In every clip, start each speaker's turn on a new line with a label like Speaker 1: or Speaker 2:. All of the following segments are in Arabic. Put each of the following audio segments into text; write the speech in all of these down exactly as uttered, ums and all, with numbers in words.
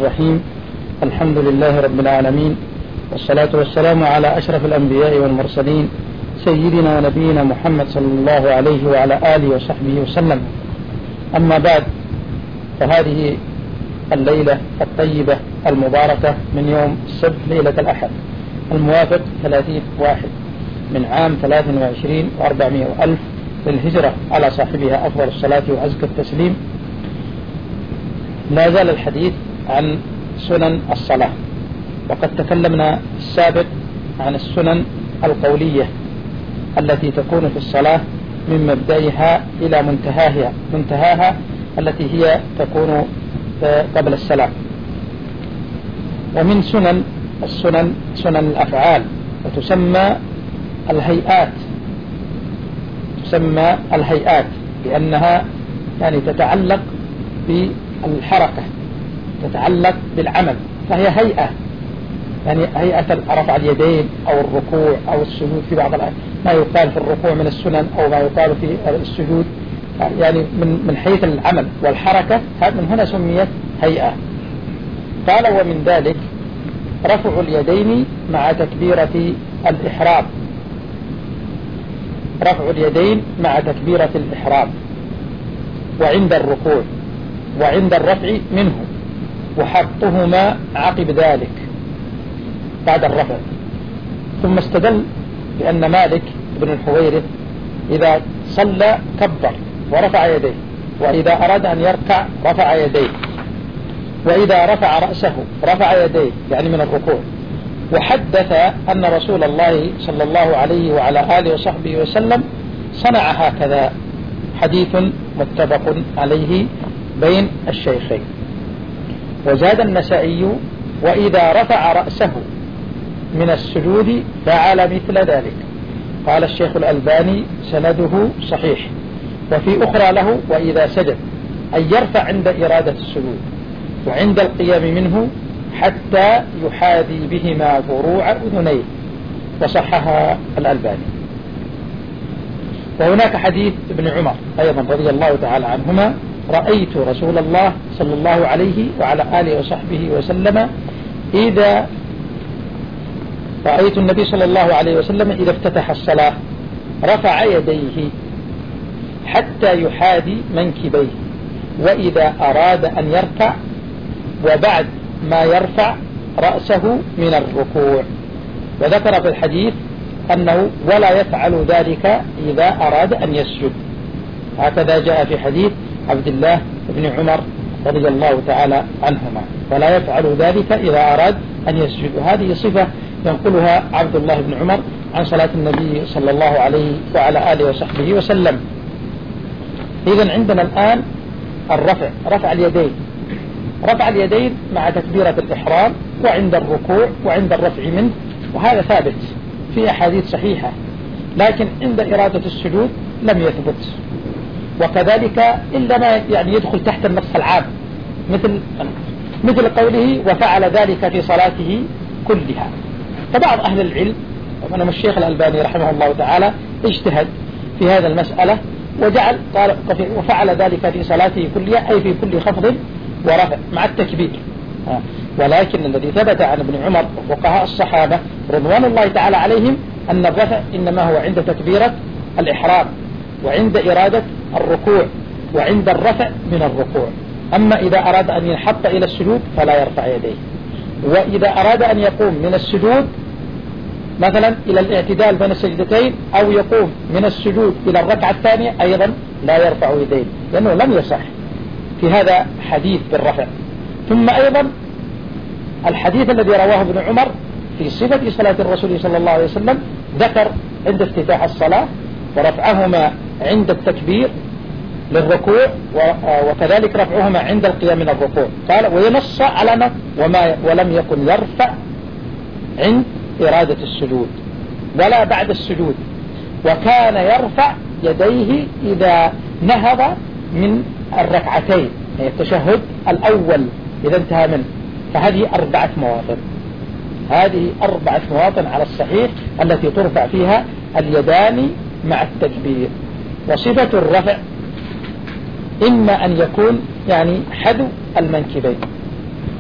Speaker 1: الرحيم. الحمد لله رب العالمين، والصلاة والسلام على أشرف الأنبياء والمرسلين سيدنا ونبينا محمد صلى الله عليه وعلى آله وصحبه وسلم. أما بعد، فهذه الليلة الطيبة المباركة من يوم السبت ليلة الأحد الموافق ثلاثين واحد من عام ثلاث وعشرين وأربعمائة وألف للهجرة على صاحبها أفضل الصلاة وأزكى التسليم. لا زال الحديث عن سنن الصلاة، وقد تكلمنا السابق عن السنن القولية التي تكون في الصلاة من مبدئها إلى منتهاها منتهاها التي هي تكون قبل السلام. ومن سنن السنن سنن الأفعال، وتسمى الهيئات تسمى الهيئات لأنها يعني تتعلق بالحركة، تتعلق بالعمل، فهي هيئة، يعني هيئة رفع اليدين أو الركوع أو السجود في بعض ما يقال في الركوع من السنن أو ما يقال في السجود، يعني من من حيث العمل والحركة من هنا سميت هيئة. قال: ومن ذلك رفع اليدين مع تكبيرة الإحرام، رفع اليدين مع تكبيرة الإحرام، وعند الركوع وعند الرفع منه، وحطهما عقب ذلك بعد الرفع. ثم استدل بأن مالك بن الحويرث إذا صلى كبر ورفع يديه، وإذا أراد أن يركع رفع يديه، وإذا رفع رأسه رفع يديه يعني من الركوع. وحدث أن رسول الله صلى الله عليه وعلى آله وصحبه وسلم صنع هكذا، حديث متفق عليه بين الشيخين. وزاد النسائي: وإذا رفع رأسه من السجود فعل مثل ذلك. قال الشيخ الألباني: سنده صحيح. وفي أخرى له: وإذا سجد، أن يرفع عند إرادة السجود وعند القيام منه حتى يحاذي بهما فروع أذنيه، وصحها الألباني. وهناك حديث ابن عمر أيضا رضي الله تعالى عنهما: رأيت رسول الله صلى الله عليه وعلى آله وصحبه وسلم إذا رأيت النبي صلى الله عليه وسلم إذا افتتح الصلاة رفع يديه حتى يحاذي منكبيه، وإذا أراد أن يركع وبعد ما يرفع رأسه من الركوع. وذكر في الحديث أنه ولا يفعل ذلك إذا أراد أن يسجد، هكذا جاء في حديث عبد الله بن عمر رضي الله تعالى عنهما: ولا يفعل ذلك إذا أراد أن يسجد. وهذه صفة ينقلها عبد الله بن عمر عن صلاة النبي صلى الله عليه وعلى آله وصحبه وسلم. إذن عندنا الآن الرفع، رفع اليدين رفع اليدين مع تكبيرة الإحرام وعند الركوع وعند الرفع منه، وهذا ثابت في أحاديث صحيحة، لكن عند إرادة السجود لم يثبت. وكذلك إلا ما يعني يدخل تحت النص العام، مثل مثل قوله: وفعل ذلك في صلاته كلها. فبعض أهل العلم ومنهم الشيخ الألباني رحمه الله تعالى اجتهد في هذا المسألة وجعل قال: وفعل ذلك في صلاته كلها، أي في كل خفض ورفع مع التكبير. ولكن الذي ثبت عن ابن عمر وفقهاء الصحابة رضوان الله تعالى عليهم أن الرفع إنما هو عند تكبيرة الإحرام وعند إرادة الركوع وعند الرفع من الركوع. أما إذا أراد أن ينحط إلى السجود فلا يرفع يديه، وإذا أراد أن يقوم من السجود مثلا إلى الاعتدال بين السجدتين أو يقوم من السجود إلى الركعة الثانية أيضا لا يرفع يديه، لأنه لم يصح في هذا حديث بالرفع. ثم أيضا الحديث الذي رواه ابن عمر في صفة صلاة الرسول صلى الله عليه وسلم ذكر عند افتتاح الصلاة ورفعهما عند التكبير للركوع، وكذلك رفعهما عند القيام من الركوع. قال: وينص على وما ولم يكن يرفع عند إرادة السجود ولا بعد السجود، وكان يرفع يديه إذا نهض من الركعتين، يعني التشهد الأول إذا انتهى منه. فهذه أربعة مواطن هذه أربعة مواطن على الصحيح التي ترفع فيها اليدان مع التكبير. وصفة الرفع إما أن يكون يعني حذو المنكبين،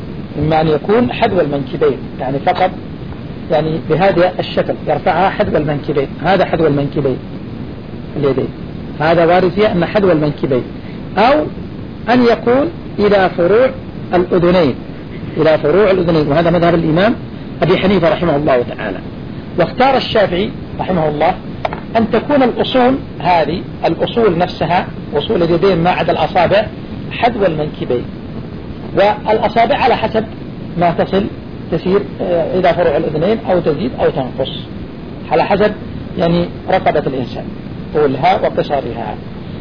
Speaker 1: إما أن يكون حذو المنكبين يعني فقط يعني بهذا الشكل يرفعها حذو المنكبين، هذا حذو المنكبين اليدين، هذا وارد فيها أن حذو المنكبين، أو أن يكون إلى فروع الأذنين، إلى فروع الأذنين، وهذا مذهب الإمام أبي حنيفة رحمه الله تعالى. واختار الشافعي رحمه الله أن تكون الأصول هذه الأصول نفسها أصول اليدين ما عدا الأصابع حذو المنكبين، والأصابع على حسب ما تصل تسير إلى فروع الأذنين أو تزيد أو تنقص على حسب يعني رقبة الإنسان طولها وقصرها.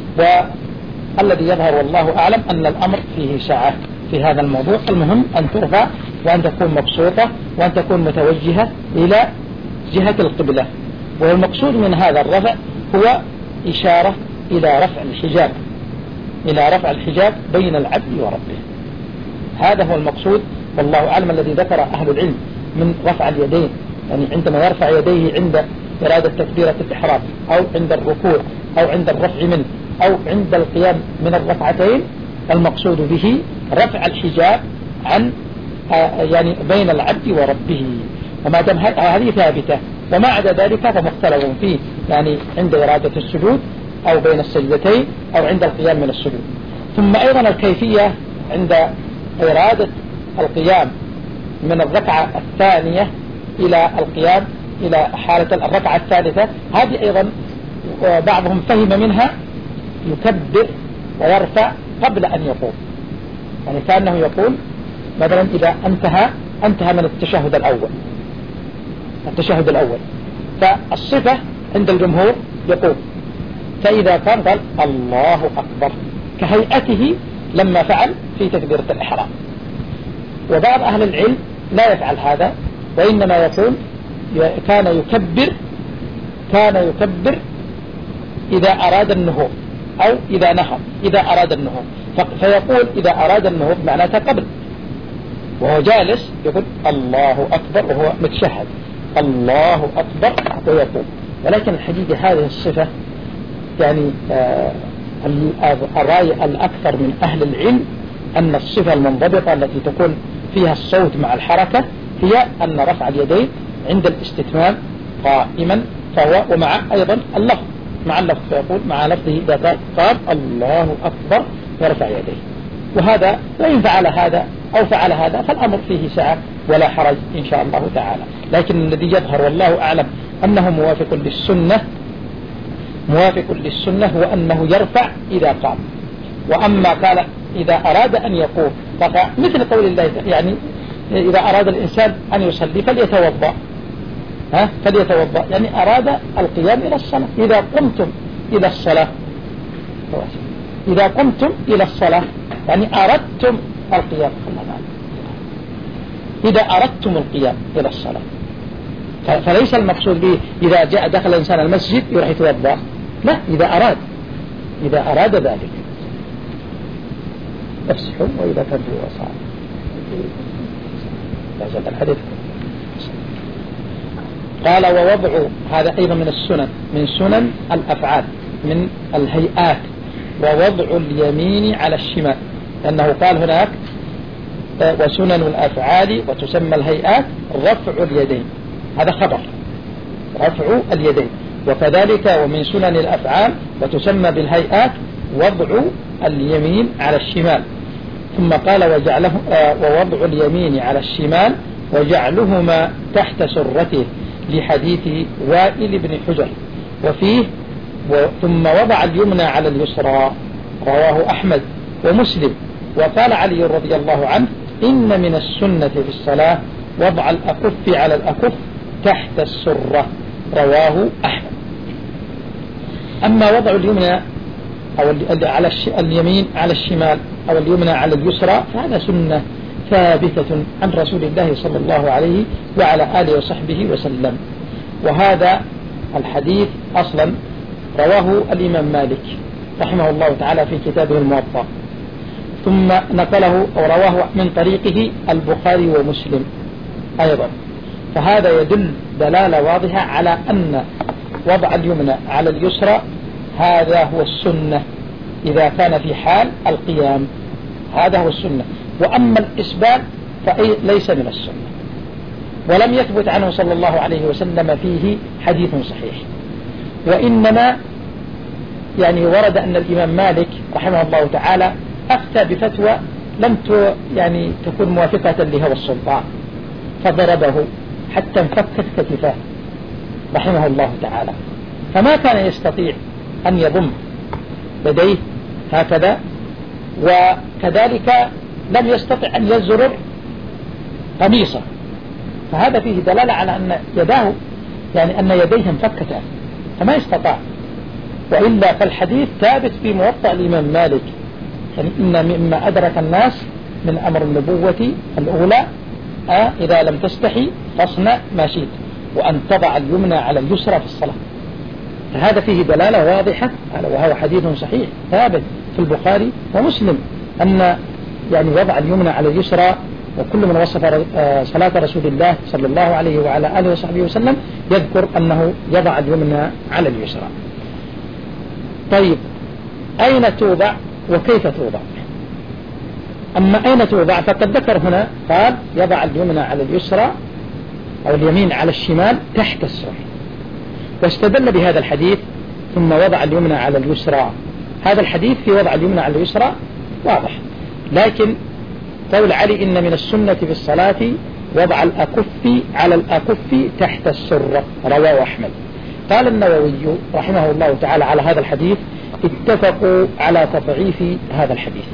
Speaker 1: والذي يظهر والله أعلم أن الأمر فيه سعة في هذا الموضوع. المهم أن ترفع وأن تكون مبسوطة وأن تكون متوجهة إلى جهة القبلة. والمقصود من هذا الرفع هو إشارة إلى رفع الحجاب، إلى رفع الحجاب بين العبد وربه، هذا هو المقصود والله أعلم الذي ذكر أهل العلم من رفع اليدين، يعني عندما يرفع يديه عند إرادة تكبيرة الإحرام أو عند الركوع أو عند الرفع منه أو عند القيام من الرفعتين، المقصود به رفع الحجاب عن يعني بين العبد وربه، وما دام هذه ثابتة. وما عدا ذلك فمختلف فيه، يعني عند إرادة السجود أو بين السجدتين أو عند القيام من السجود. ثم أيضا الكيفية عند إرادة القيام من الركعة الثانية إلى القيام إلى حالة الركعة الثالثة، هذه أيضا بعضهم فهم منها يكبر ويرفع قبل أن يقوم، يعني كأنه يقول مثلا إذا انتهى انتهى من التشهد الأول التشهد الأول فالصفة عند الجمهور يقول، فإذا كان قال الله أكبر كهيئته لما فعل في تكبيرة الإحرام. وبعض أهل العلم لا يفعل هذا، وإنما يقول كان يكبر كان يكبر إذا أراد النهوض أو إذا نهض، إذا أراد النهوض فيقول إذا أراد النهوض معناته قبل، وهو جالس يقول الله أكبر وهو متشهد الله أكبر ويقول. ولكن الحقيقة هذه الصفة يعني آه الرأي الأكثر من أهل العلم أن الصفة المنضبطة التي تكون فيها الصوت مع الحركة هي أن رفع اليدين عند الاستتمام قائما، فهو ومع أيضا اللفظ مع اللفظ، فيقول مع لفظه إذا قال الله أكبر ورفع يديه. وهذا وإن فعل هذا أو فعل هذا فالأمر فيه سعة ولا حرج إن شاء الله تعالى. لكن الذي يظهر والله أعلم أنه موافق للسنة موافق للسنة هو أنه يرفع إذا قام. وأما قال إذا أراد أن يقوم مثل قول الله يعني إذا أراد الإنسان أن يصلي فليتوضأ ها فليتوضأ يعني أراد القيام إلى الصلاة. إذا قمتم إلى الصلاة إذا قمتم إلى الصلاة يعني أردتم القيام، إذا أردتم القيام إلى الصلاة. فليس المقصود به إذا جاء دخل الإنسان المسجد يروح يتوضأ، لا، إذا أراد إذا أراد ذلك افسحوا وإذا كان في وصال لازم الحديث. قال ووضع هذا أيضا من السنن من سنن الأفعال من الهيئات، ووضع اليمين على الشمال، لأنه قال هناك وسنن الأفعال وتسمى الهيئات رفع اليدين، هذا خبر رفع اليدين. وكذلك ومن سنن الأفعال وتسمى بالهيئات وضع اليمين على الشمال. ثم قال وجعله ووضع اليمين على الشمال وجعلهما تحت سرته لحديث وائل بن حجر. وفيه ثم وضع اليمنى على اليسرى، رواه أحمد ومسلم. وقال علي رضي الله عنه إن من السنة في الصلاة وضع الأكف على الأكف تحت السرة، رواه أحمد. أما وضع اليمنى أو على اليمين على الشمال أو اليمنى على اليسرى فهذا سنة ثابتة عن رسول الله صلى الله عليه وعلى آله وصحبه وسلم. وهذا الحديث أصلا رواه الإمام مالك رحمه الله تعالى في كتابه الموطأ، ثم نقله أو رواه من طريقه البخاري ومسلم أيضا. فهذا يدل دلالة واضحة على أن وضع اليمنى على اليسرى هذا هو السنة إذا كان في حال القيام، هذا هو السنة. وأما الإسبال فليس من السنة، ولم يثبت عنه صلى الله عليه وسلم فيه حديث صحيح. وإنما يعني ورد أن الإمام مالك رحمه الله تعالى أفتى بفتوى لم يعني تكون موافقة لهوى السلطان، فضربه حتى انفكت كتفاه رحمه الله تعالى، فما كان يستطيع أن يضم يديه هكذا، وكذلك لم يستطع أن يزرر قميصه، فهذا فيه دلالة على أن يداه يعني أن يديه انفكتا فما استطاع. وإلا فالحديث ثابت في موطأ الإمام مالك، يعني إن مما أدرك الناس من أمر النبوة الأولى آه إذا لم تستحي فاصنع ما شئت، وأن تضع اليمنى على اليسرى في الصلاة. فهذا فيه دلالة واضحة، وهو حديث صحيح ثابت في البخاري ومسلم، أن يعني وضع اليمنى على اليسرى، وكل من وصف صلاة رسول الله صلى الله عليه وعلى آله وصحبه وسلم يذكر أنه يضع اليمنى على اليسرى. طيب أين توضع وكيف توضع؟ أما أين توضع فقد ذكر هنا، قال يضع اليمنى على اليسرى أو اليمين على الشمال تحت السر، واستدل بهذا الحديث ثم وضع اليمنى على اليسرى. هذا الحديث في وضع اليمنى على اليسرى واضح، لكن قول علي إن من السنة في الصلاة وضع الأكف على الأكف تحت السرة رواه أحمد. قال النووي رحمه الله تعالى على هذا الحديث اتفقوا على تضعيف هذا الحديث،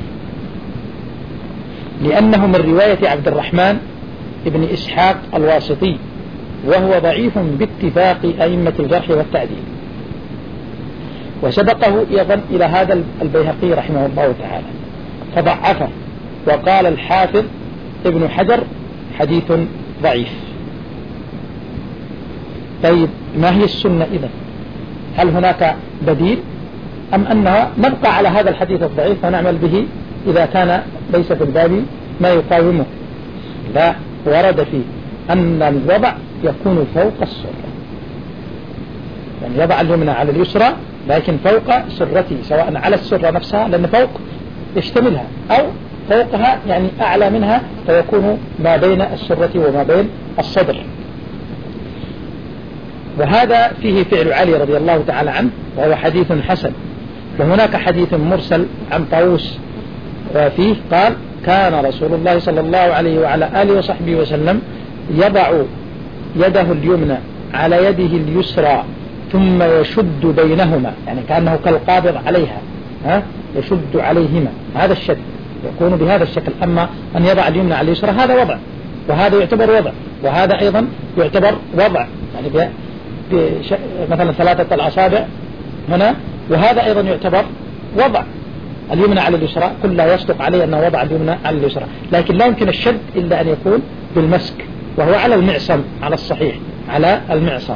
Speaker 1: لأنه من رواية عبد الرحمن ابن إسحاق الواسطي، وهو ضعيف باتفاق أئمة الجرح والتعديل، وسبقه أيضا إلى هذا البيهقي رحمه الله تعالى فضعفه، وقال الحافظ ابن حجر حديث ضعيف. طيب ما هي السنة إذن؟ هل هناك بديل أم أنها نبقى على هذا الحديث الضعيف ونعمل به إذا كان ليس في الباب ما يقاومه؟ لا، ورد فيه أن الوضع يكون فوق السرة، يعني يضع اليمنى على اليسرى لكن فوق سرته، سواء على السرة نفسها لأن فوق يشتملها، أو فوقها يعني أعلى منها فيكون ما بين السرة وما بين الصدر. وهذا فيه فعل علي رضي الله تعالى عنه، وهو حديث حسن. وهناك حديث مرسل عن طاووس فيه قال كان رسول الله صلى الله عليه وعلى آله وصحبه وسلم يضع يده اليمنى على يده اليسرى ثم يشد بينهما، يعني كأنه كالقابض عليها، ها يشد عليهما، هذا الشد يكون بهذا الشكل. أما أن يضع اليمنى على اليسرى هذا وضع، وهذا يعتبر وضع، وهذا أيضا يعتبر وضع، يعني مثلا ثلاثة الأصابع هنا، وهذا أيضا يعتبر وضع اليمنى على اليسرى، كل لا يصدق عليه أنه وضع اليمنى على اليسرى، لكن لا يمكن الشد إلا أن يكون بالمسك، وهو على المعصم على الصحيح، على المعصم.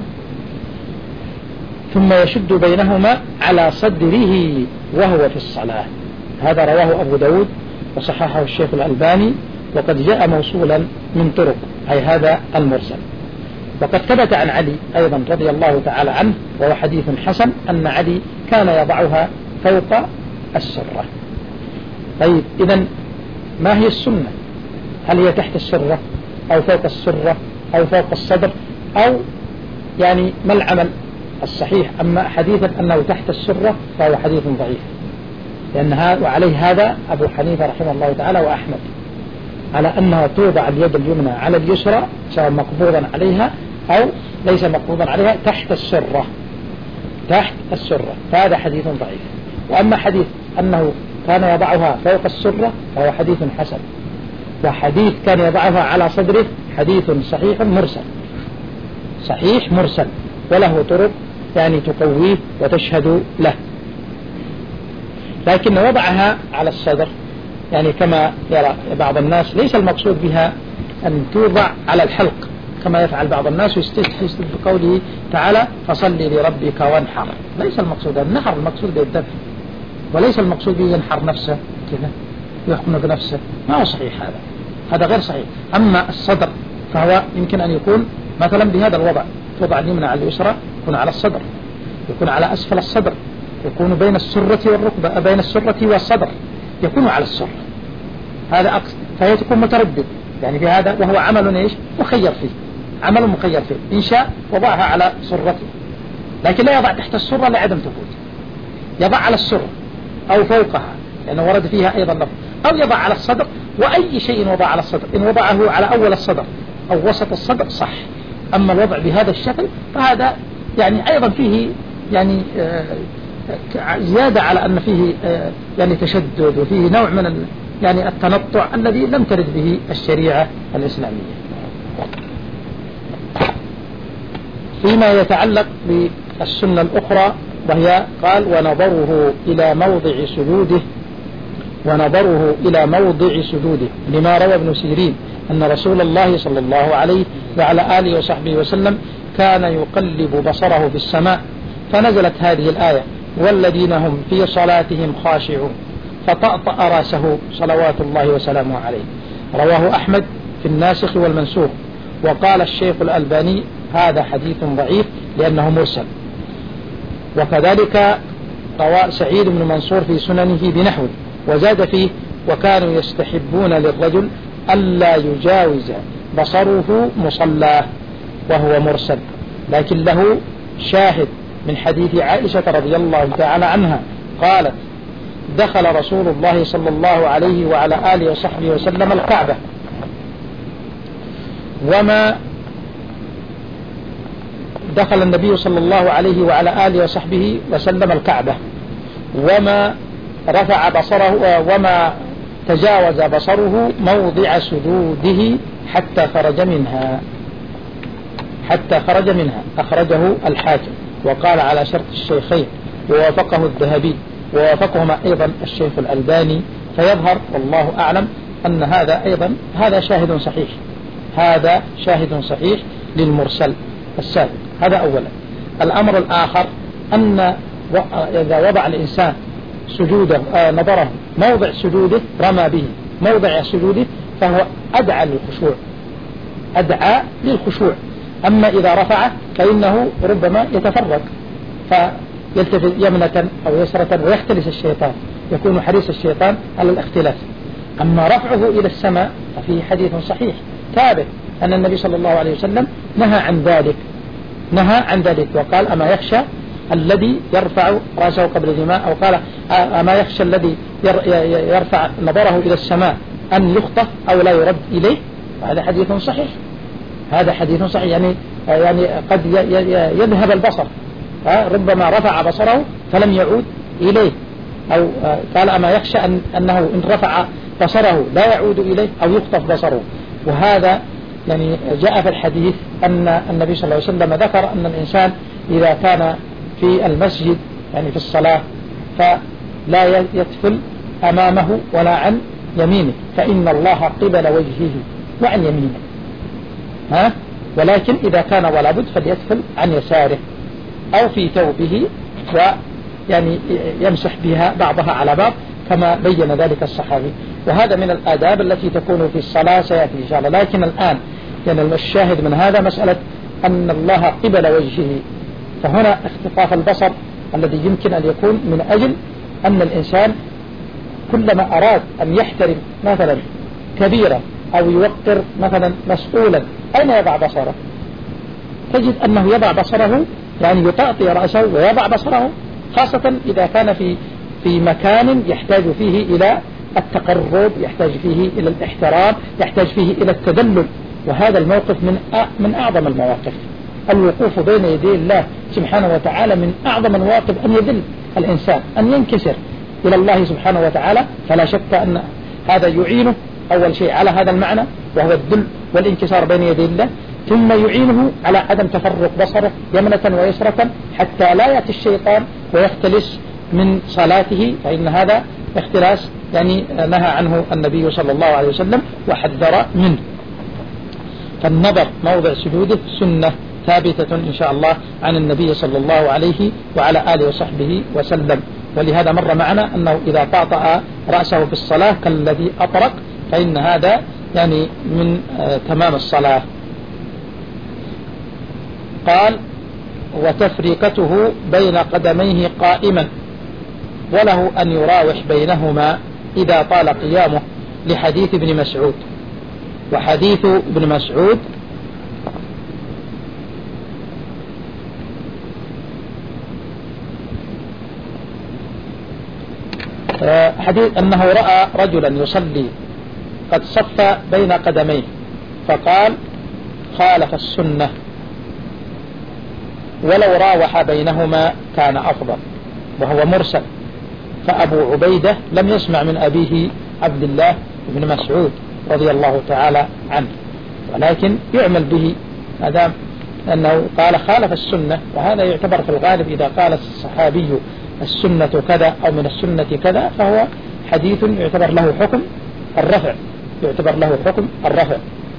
Speaker 1: ثم يشد بينهما على صدره وهو في الصلاة. هذا رواه أبو داود وصححه الشيخ الألباني، وقد جاء موصولا من طرق، أي هذا المرسل. وقد ثبت عن علي أيضا رضي الله تعالى عنه، وهو حديث حسن، أن علي كان يضعها فوق السرة. طيب إذن ما هي السنة؟ هل هي تحت السرة أو فوق السرة أو فوق الصدر، أو يعني ما العمل الصحيح؟ أما حديثا أنه تحت السرة فهو حديث ضعيف، لأنها وعليه هذا أبو حنيفة رحمه الله تعالى وأحمد، على أنها توضع اليد اليمنى على اليسرى سواء مقبوضا عليها أو ليس مقبوضا عليها تحت السرة، تحت السرة، فهذا حديث ضعيف. وأما حديث أنه كان يضعها فوق السرة فهو حديث حسن، وحديث كان يضعها على صدره حديث صحيح مرسل، صحيح مرسل، وله طرق يعني تقويه وتشهد له. لكن وضعها على الصدر يعني كما يرى بعض الناس ليس المقصود بها أن توضع على الحلق كما يفعل بعض الناس ويستشهد بقوله تعالى فصلي لربك وانحر، ليس المقصود النحر، المقصود بالذبح، وليس المقصود به ينحر نفسه كذا يخنق نفسه، ما هو صحيح هذا، هذا غير صحيح. أما الصدر فهو يمكن أن يكون مثلا بهذا الوضع، توضع اليمنى على اليسرى، يكون على الصدر، يكون على أسفل الصدر، يكون بين السرة والركبة، بين السرة والصدر، يكون على السرة، هذا أقصد، فهي تكون متردد يعني في هذا، وهو عمل إيش مخير فيه، عمل مخير فيه، إن شاء وضعها على سرته، لكن لا يضع تحت السرة لعدم ثبوت، يضع على السرة أو فوقها لأنه ورد فيها أيضا لفظ، أو يضع على الصدر، وأي شيء وضع على الصدر، إن وضعه على أول الصدر أو وسط الصدر صح. أما الوضع بهذا الشكل فهذا يعني أيضا فيه يعني زيادة على أن فيه يعني تشدد، وفيه نوع من يعني التنطع الذي لم ترد به الشريعة الإسلامية. فيما يتعلق بالسنة الأخرى وهي قال ونظره إلى موضع سجوده، ونظره إلى موضع سجوده لما روى ابن سيرين أن رسول الله صلى الله عليه وعلى آله وصحبه وسلم كان يقلب بصره في السماء، فنزلت هذه الآية والذين هم في صلاتهم خاشعون، فطأطأ رأسه صلوات الله وسلامه عليه. رواه أحمد في الناسخ والمنسوخ، وقال الشيخ الألباني هذا حديث ضعيف لأنه مرسل. وكذلك روى سعيد بن منصور في سننه بنحو، وزاد فيه وكانوا يستحبون للرجل ألا يجاوز بصره مصلاه، وهو مرسل، لكن له شاهد من حديث عائشة رضي الله تعالى عنها قالت دخل رسول الله صلى الله عليه وعلى آله وصحبه وسلم الكعبة، وما دخل النبي صلى الله عليه وعلى آله وصحبه وسلم الكعبة وما رفع بصره وما تجاوز بصره موضع سجوده حتى خرج منها حتى خرج منها أخرجه الحاكم وقال على شرط الشيخين، ووافقه الذهبي ووافقهما أيضا الشيخ الألباني. فيظهر والله أعلم أن هذا أيضا هذا شاهد صحيح، هذا شاهد صحيح للمرسل السابق. هذا أولا. الأمر الآخر أن إذا وضع الإنسان سجوده آه نظره موضع سجوده رمى به موضع سجوده فهو أدعى للخشوع، أدعى للخشوع. أما إذا رفعه فإنه ربما يتفرق فيلتفت يمنة أو يسرة ويختلس الشيطان، يكون حريص الشيطان على الاختلاف. أما رفعه إلى السماء ففيه حديث صحيح ثابت أن النبي صلى الله عليه وسلم نهى عن ذلك نهى عن ذلك وقال أما يخشى الذي يرفع رأسه قبل الإماء، أو قال أما يخشى الذي يرفع نظره إلى السماء أن يخطف أو لا يرد إليه. هذا حديث صحيح، هذا حديث صحيح يعني يعني قد يذهب البصر، ربما رفع بصره فلم يعود إليه، أو قال أما يخشى أن أنه إن رفع بصره لا يعود إليه أو يخطف بصره. وهذا يعني جاء في الحديث أن النبي صلى الله عليه وسلم ذكر أن الإنسان إذا كان في المسجد يعني في الصلاة فلا يتفل أمامه ولا عن يمينه، فإن الله قبل وجهه وعن يمينه، ها؟ ولكن إذا كان ولا بد فليتفل عن يساره أو في ثوبه ويعني يمسح بها بعضها على بعض كما بين ذلك الصحابي. وهذا من الآداب التي تكون في الصلاة سيأتي إن شاء الله. لكن الآن يعني الشاهد من هذا مسألة أن الله قبل وجهه، فهنا اختطاف البصر الذي يمكن أن يكون من أجل أن الإنسان كلما أراد أن يحترم مثلا كبيرة أو يوقر مثلا مسؤولا أين يضع بصره؟ تجد أنه يضع بصره يعني يطأطئ رأسه ويضع بصره، خاصة إذا كان في في مكان يحتاج فيه إلى التقرب، يحتاج فيه إلى الاحترام، يحتاج فيه إلى التذلل. وهذا الموقف من من أعظم المواقف. الوقوف بين يدي الله سبحانه وتعالى من أعظم المواقف، أن يذل الإنسان، أن ينكسر إلى الله سبحانه وتعالى. فلا شك أن هذا يعينه أول شيء على هذا المعنى وهو الذل والانكسار بين يدي الله، ثم يعينه على عدم تفرق بصره يمنة ويسرة حتى لا يأتي الشيطان ويختلس من صلاته، فإن هذا اختلاس يعني نهى عنه النبي صلى الله عليه وسلم وحذر منه. فالنظر موضع سجوده سنة ثابتة إن شاء الله عن النبي صلى الله عليه وعلى آله وصحبه وسلم. ولهذا مر معنا أنه إذا طأطأ رأسه في الصلاة كالذي أطرق فإن هذا يعني من آه تمام الصلاة. قال وتفريقته بين قدميه قائما، وله أن يراوح بينهما إذا طال قيامه، لحديث ابن مسعود. وحديث ابن مسعود حديث أنه رأى رجلا يصلي قد صف بين قدميه فقال خالف السنة، ولو راوح بينهما كان أفضل، وهو مرسل. فأبو عبيدة لم يسمع من أبيه عبد الله بن مسعود رضي الله تعالى عنه، ولكن يعمل به ما دام أنه قال خالف السنة، وهذا يعتبر في الغالب إذا قال الصحابي السنة كذا أو من السنة كذا فهو حديث يعتبر له حكم الرفع، يعتبر له حكم الرفع.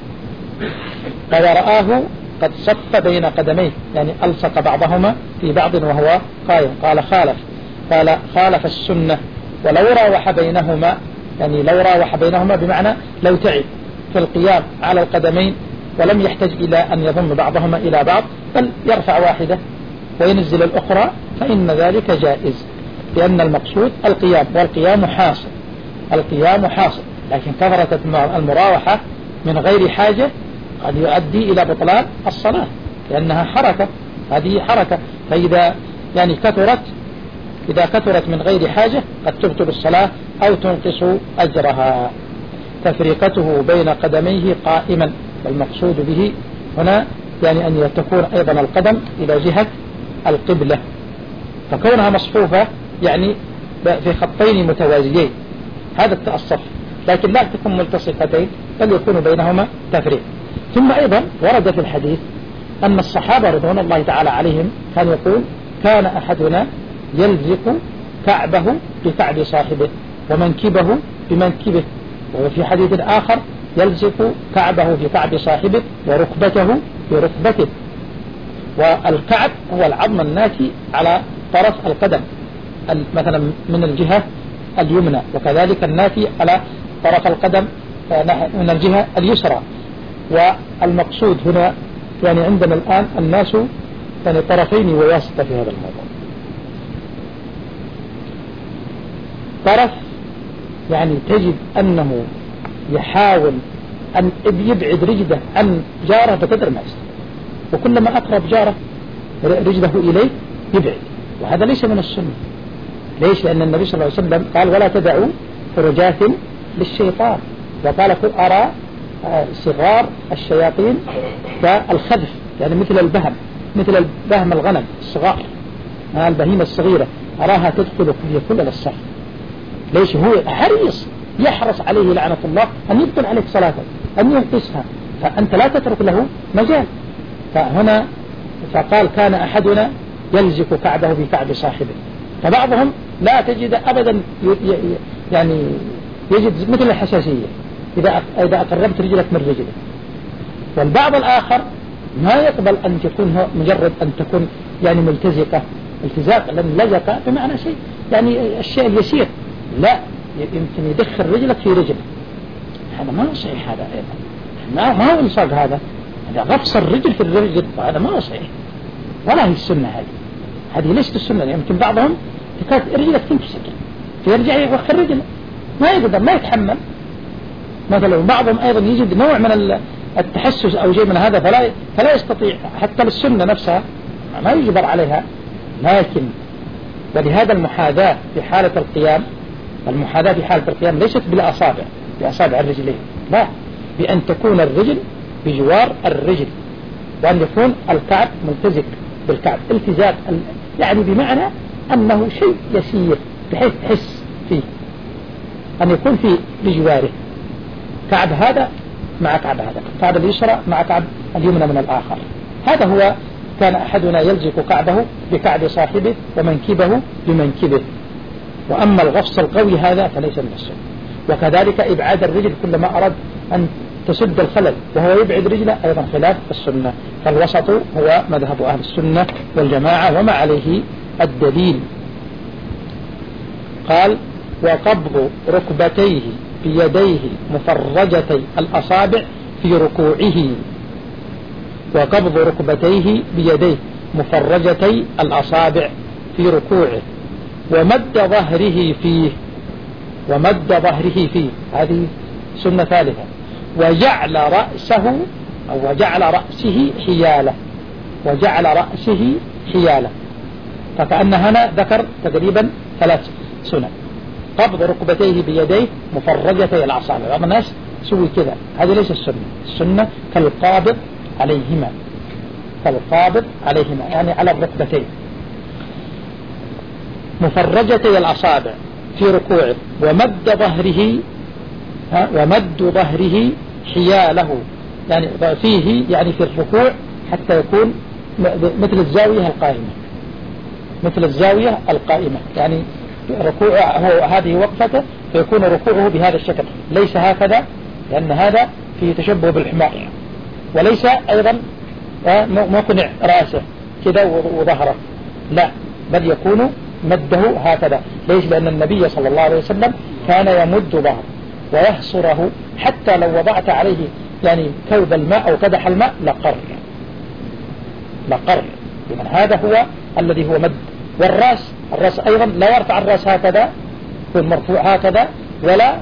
Speaker 1: قد رآه قد صف بين قدميه، يعني ألصق بعضهما في بعض وهو قائم، قال خالف، قال خالف السنة. ولو راوح بينهما، يعني لو راوح بينهما بمعنى لو تعب في القيام على القدمين ولم يحتاج إلى أن يضم بعضهما إلى بعض، بل يرفع واحدة وينزل الأخرى، فإن ذلك جائز، لأن المقصود القيام، والقيام حاصل، القيام حاصل. لكن كثرة المراوحة من غير حاجة قد يؤدي إلى بطلان الصلاة، لأنها حركة، هذه حركة، فإذا يعني كثرت إذا كثرت من غير حاجة قد تبطل الصلاة أو تنقص أجرها. تفريقته بين قدميه قائما، والمقصود به هنا يعني أن تكون أيضا القدم إلى جهة القبلة، فكونها مصفوفة يعني في خطين متوازيين، هذا الصف، لكن لا تكون ملتصقتين بل يكون بينهما تفريق. ثم أيضا ورد في الحديث أن الصحابة رضوان الله تعالى عليهم كان يقول كان أحدنا يلزق كعبه بكعب صاحبه ومنكبه بمنكبه، وفي حديث آخر يلزق كعبه بكعب صاحبه وركبته بركبته. والكعب هو العظم الناتي على طرف القدم مثلا من الجهة اليمنى، وكذلك الناتي على طرف القدم من الجهة اليسرى. والمقصود هنا يعني عندنا الآن الناس يعني طرفين وواسطة في هذا الموضوع. طرف يعني تجد أنه يحاول أن يبعد رجله عن جاره بقدر ما يستطيع، وكلما أقرب جاره رجله إليه يبعد، وهذا ليس من السنة. ليش؟ لأن النبي صلى الله عليه وسلم قال ولا تدعوا فرجات للشيطان، وقال قل أرى صغار الشياطين كالخذف، يعني مثل البهم، مثل البهم الغنم الصغار، البهيمة الصغيرة أراها تدخل في كل الصف. ليش؟ هو حريص يحرص عليه لعنة الله أن يبطل عليك صلاتك، أن ينقصها، فأنت لا تترك له مجال. فهنا فقال كان أحدنا يلزق كعبه بكعب صاحبه. فبعضهم لا تجد أبدا يعني يجد مثل الحساسية إذا إذا أقربت رجلك من رجله، والبعض الآخر ما يقبل أن تكون مجرد أن تكون يعني ملتزقة التزاق، لأن لزق بمعنى شيء يعني الشيء اليسير، لا يمكن يدخل رجلك في رجل، هذا ما هو صحيح، هذا أيضا ما ما هو إلصاق، هذا هذا غفص الرجل في الرجل، هذا ما هو صحيح ولا هي السنة. هذه هذه ليست السنة. يمكن بعضهم تكاد رجلك تنكسر فيرجع يوخر رجله، ما يقدر، ما يتحمل مثلا. بعضهم أيضا يجد نوع من التحسس أو شيء من هذا فلا فلا يستطيع حتى للسنة نفسها ما يجبر عليها. لكن ولهذا المحاذاة في حالة القيام، المحاذاة في حالة القيام ليست بالأصابع بأصابع الرجلين، لا، بأن تكون الرجل بجوار الرجل، وأن يكون الكعب ملتزق بالكعب التزاق، يعني بمعنى أنه شيء يسير بحيث تحس فيه، أن يكون في بجواره كعب هذا مع كعب هذا، كعب اليسرى مع كعب اليمنى من الآخر. هذا هو كان أحدنا يلزق كعبه بكعب صاحبه ومنكبه بمنكبه. وأما الغفص القوي هذا فليس من السنة. وكذلك إبعاد الرجل كلما أراد أن تسد الخلل وهو يبعد رجله أيضا خلاف السنة. فالوسط هو مذهب أهل السنة والجماعة وما عليه الدليل. قال وقبض ركبتيه بيديه مفرجتي الأصابع في ركوعه، وقبض ركبتيه بيديه مفرجتي الأصابع في ركوعه، ومد ظهره فيه، ومد ظهره فيه، هذه سنة ثالثة. وجعل رأسه أو وجعل رأسه حيالة، وجعل رأسه حيالة. فكأن هنا ذكر تقريبا ثلاث سنن: قبض ركبتيه بيديه، مفرجتي الأصابع. بعض الناس سوي كذا، هذه ليس السنة. السنة كالقابض عليهما، كالقابض عليهما يعني على الركبتين، مفرجتي الأصابع في ركوعه، ومد ظهره ومد ظهره حياله، يعني فيه يعني في الركوع حتى يكون مثل الزاوية القائمة، مثل الزاوية القائمة، يعني ركوع هو هذه وقفته فيكون ركوعه بهذا الشكل، ليس هكذا لأن هذا فيه تشبه بالحمار، وليس أيضا مقنع رأسه كذا وظهره، لا، بل يكون مده هكذا. ليش؟ لأن النبي صلى الله عليه وسلم كان يمد ظهره ويحصره، حتى لو وضعت عليه يعني كوب الماء أو كدح الماء لقر لقر لمن هذا هو الذي هو مد. والرأس الرأس أيضا لا يرفع الرأس هكذا، يكون مرفوع هكذا، ولا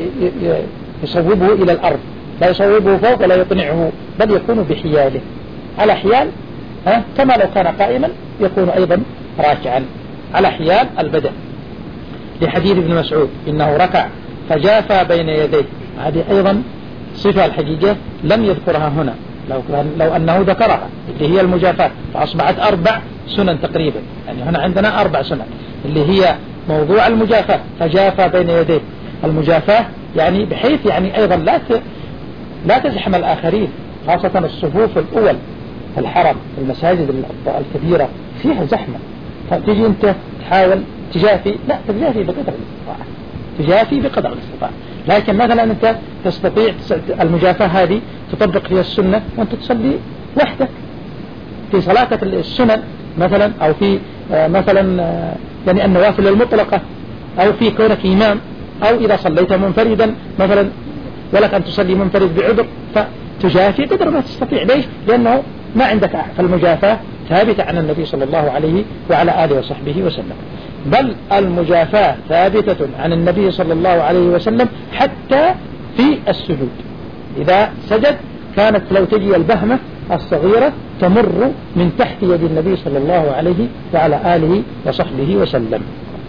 Speaker 1: يصوبه إلى الأرض، لا يصوبه فوق ولا يقنعه، بل يكون بحياله على حيال، ها كما لو كان قائما يكون أيضا راكعا على حيال البدن، لحديث ابن مسعود إنه ركع فجافى بين يديه. هذه أيضا صفة الحقيقة لم يذكرها هنا، لو, لو أنه ذكرها اللي هي المجافاة فأصبحت أربع سنن تقريبا. يعني هنا عندنا أربع سنن اللي هي موضوع المجافاة، فجافى بين يديه. المجافاة يعني بحيث يعني أيضا لا لا تزحم الآخرين، خاصة الصفوف الأول في الحرم، المساجد الكبيرة فيها زحمة، فتجي أنت تحاول تجافي، لا تجافي بقدر الاستطاعة، تجافي بقدر الاستطاعة. لكن مثلا أنت تستطيع المجافاة هذه تطبق فيها السنة وأنت تصلي وحدك في صلاتك السنن مثلا، أو في مثلا يعني النوافل المطلقة، أو في كونك إمام، أو إذا صليت منفردا مثلا ولك أن تصلي منفرد بعذر فتجافي قدر ما تستطيع. ليش؟ لأنه ما عندك، فالمجافاة ثابتة عن النبي صلى الله عليه وعلى آله وصحبه وسلم، بل المجافاة ثابتة عن النبي صلى الله عليه وسلم حتى في السجود. إذا سجد كانت لو تجي البهمة الصغيرة تمر من تحت يد النبي صلى الله عليه وعلى آله وصحبه وسلم.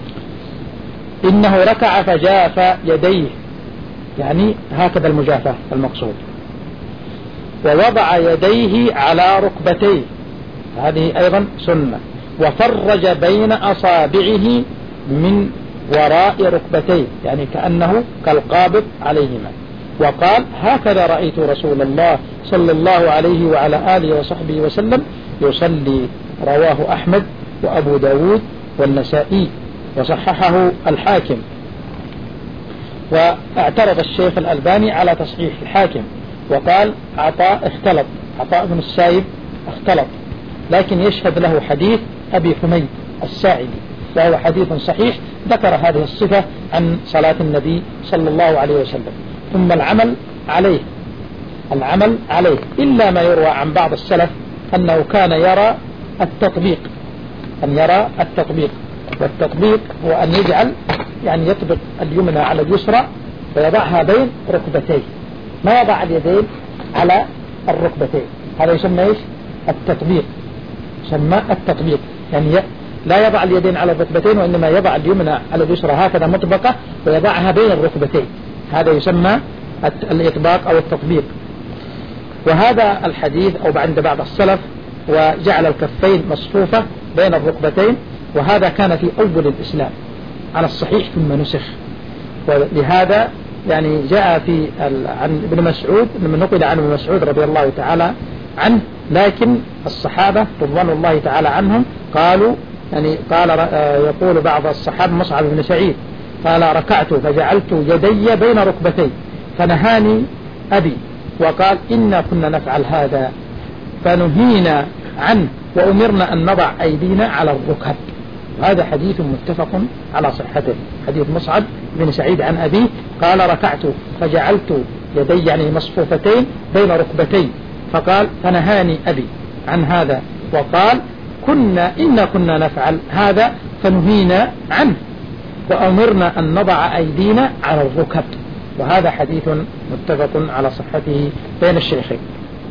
Speaker 1: إنه ركع فجاف يديه، يعني هكذا المجافاة المقصود، ووضع يديه على ركبتيه، هذه أيضا سنة، وفرج بين أصابعه من وراء ركبتيه، يعني كأنه كالقابض عليهما، وقال هكذا رأيت رسول الله صلى الله عليه وعلى آله وصحبه وسلم يصلي. رواه أحمد وأبو داود والنسائي وصححه الحاكم. واعترض الشيخ الألباني على تصحيح الحاكم وقال عطاء اختلط، عطاء بن السائب اختلط، لكن يشهد له حديث أبي حميد الساعدي وهو حديث صحيح ذكر هذه الصفة عن صلاة النبي صلى الله عليه وسلم. ثم العمل عليه، العمل عليه إلا ما يروى عن بعض السلف أنه كان يرى التطبيق، أن يرى التطبيق، والتطبيق هو أن يجعل يعني يطبق اليمنى على اليسرى ويضعها بين ركبتيه، ما يضع اليدين على الركبتين، هذا يسمى إيش؟ التطبيق، يسمى التطبيق، يعني لا يضع اليدين على الركبتين وإنما يضع اليمنى على اليسرى هكذا مطبقة ويضعها بين الركبتين، هذا يسمى الإطباق أو التطبيق. وهذا الحديث أو عند بعض السلف وجعل الكفين مصفوفة بين الركبتين، وهذا كان في أول الإسلام على الصحيح ثم نسخ. ولهذا يعني جاء في عن ابن مسعود، من نقل عن ابن مسعود رضي الله تعالى عنه، لكن الصحابة رضوان الله تعالى عنهم قالوا يعني قال يقول بعض الصحابة مصعب بن سعيد قال ركعت فجعلت يدي بين ركبتي فنهاني أبي وقال إنا كنا نفعل هذا فنهينا عنه وأمرنا أن نضع أيدينا على الركب. هذا حديث متفق على صحته، حديث مصعب بن سعيد عن أبيه قال ركعت فجعلت يدي يعني مصفوفتين بين ركبتي، فقال فنهاني أبي عن هذا وقال كنا إنا كنا نفعل هذا فنهينا عنه وأمرنا أن نضع أيدينا على الركب. وهذا حديث متفق على صحته بين الشيخين.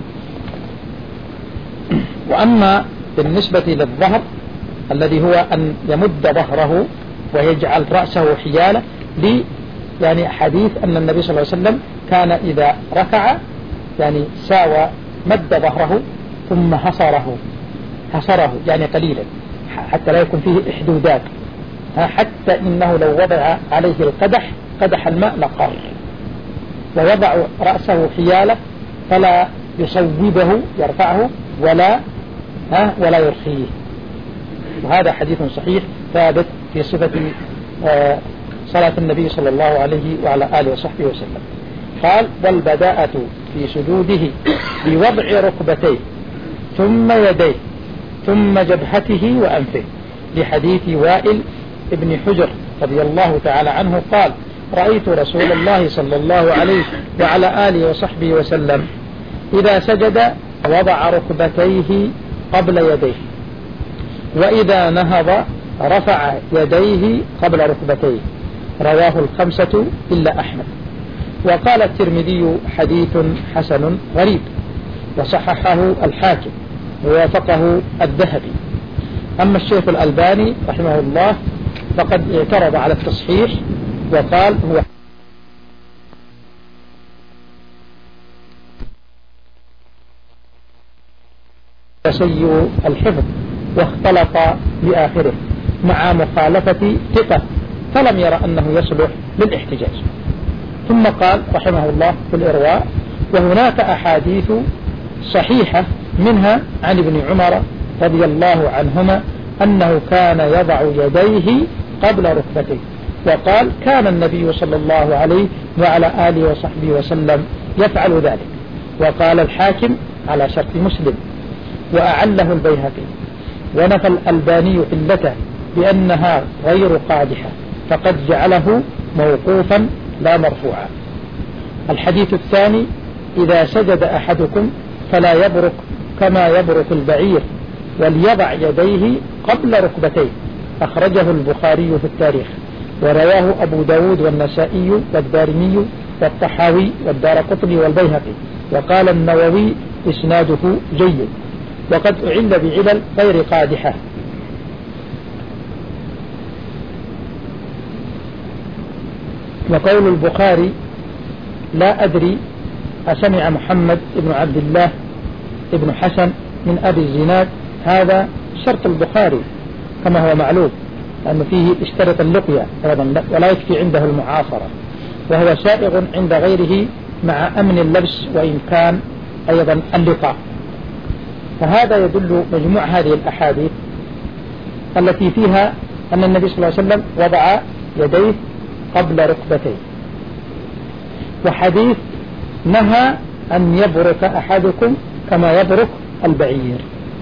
Speaker 1: وأما بالنسبة للظهر الذي هو أن يمد ظهره ويجعل رأسه حيالة لي يعني حديث أن النبي صلى الله عليه وسلم كان إذا ركع يعني ساوى مد ظهره ثم حصره حصره يعني قليلا حتى لا يكون فيه إحدودات، حتى إنه لو وضع عليه القدح قدح الماء لقر، ووضع رأسه حيالة فلا يصوبه يرفعه ولا ها ولا يرخيه. وهذا حديث صحيح ثابت في صفة صلاة النبي صلى الله عليه وعلى آله وصحبه وسلم. قال: والبداءة في سجوده بوضع ركبتيه ثم يديه ثم جبهته وأنفه، لحديث وائل ابن حجر رضي الله تعالى عنه قال: رأيت رسول الله صلى الله عليه وعلى آله وصحبه وسلم إذا سجد وضع ركبتيه قبل يديه، وإذا نهض رفع يديه قبل ركبتيه. رواه الخمسة إلا أحمد. وقال الترمذي: حديث حسن غريب، وصححه الحاكم ووافقه الذهبي. أما الشيخ الألباني رحمه الله فقد اعترض على التصحيح وقال هو سيء الحفظ واختلط بآخره مع مخالفة ثقة، فلم يرى أنه يصلح للاحتجاج. ثم قال رحمه الله في الإرواء: وهناك أحاديث صحيحة منها عن ابن عمر رضي الله عنهما أنه كان يضع يديه قبل ركبتيه، وقال: كان النبي صلى الله عليه وعلى آله وصحبه وسلم يفعل ذلك. وقال الحاكم على شرط مسلم، وأعله البيهقي، ونفى الألباني علته بأنها غير قادحة، فقد جعله موقوفا لا مرفوعا. الحديث الثاني: إذا سجد أحدكم فلا يبرك كما يبرك البعير، وليضع يديه قبل ركبتيه. أخرجه البخاري في التاريخ، ورواه أبو داود والنسائي والدارمي والطحاوي والدارقطني والبيهقي. وقال النووي: إسناده جيد، وقد أعل بعلل غير قادحة. وقول البخاري: لا أدري أسمع محمد بن عبد الله بن حسن من أبي الزناد، هذا شرط البخاري كما هو معلوم، لأنه فيه اشترط اللقيا أيضا ولا يكفي عنده المعاصرة، وهو سائغ عند غيره مع أمن اللبس وإن كان أيضا اللقاء. فهذا يدل مجموع هذه الأحاديث التي فيها أن النبي صلى الله عليه وسلم وضع يديه قبل ركبتيه، وحديث نهى أن يبرك أحدكم كما يبرك البعير.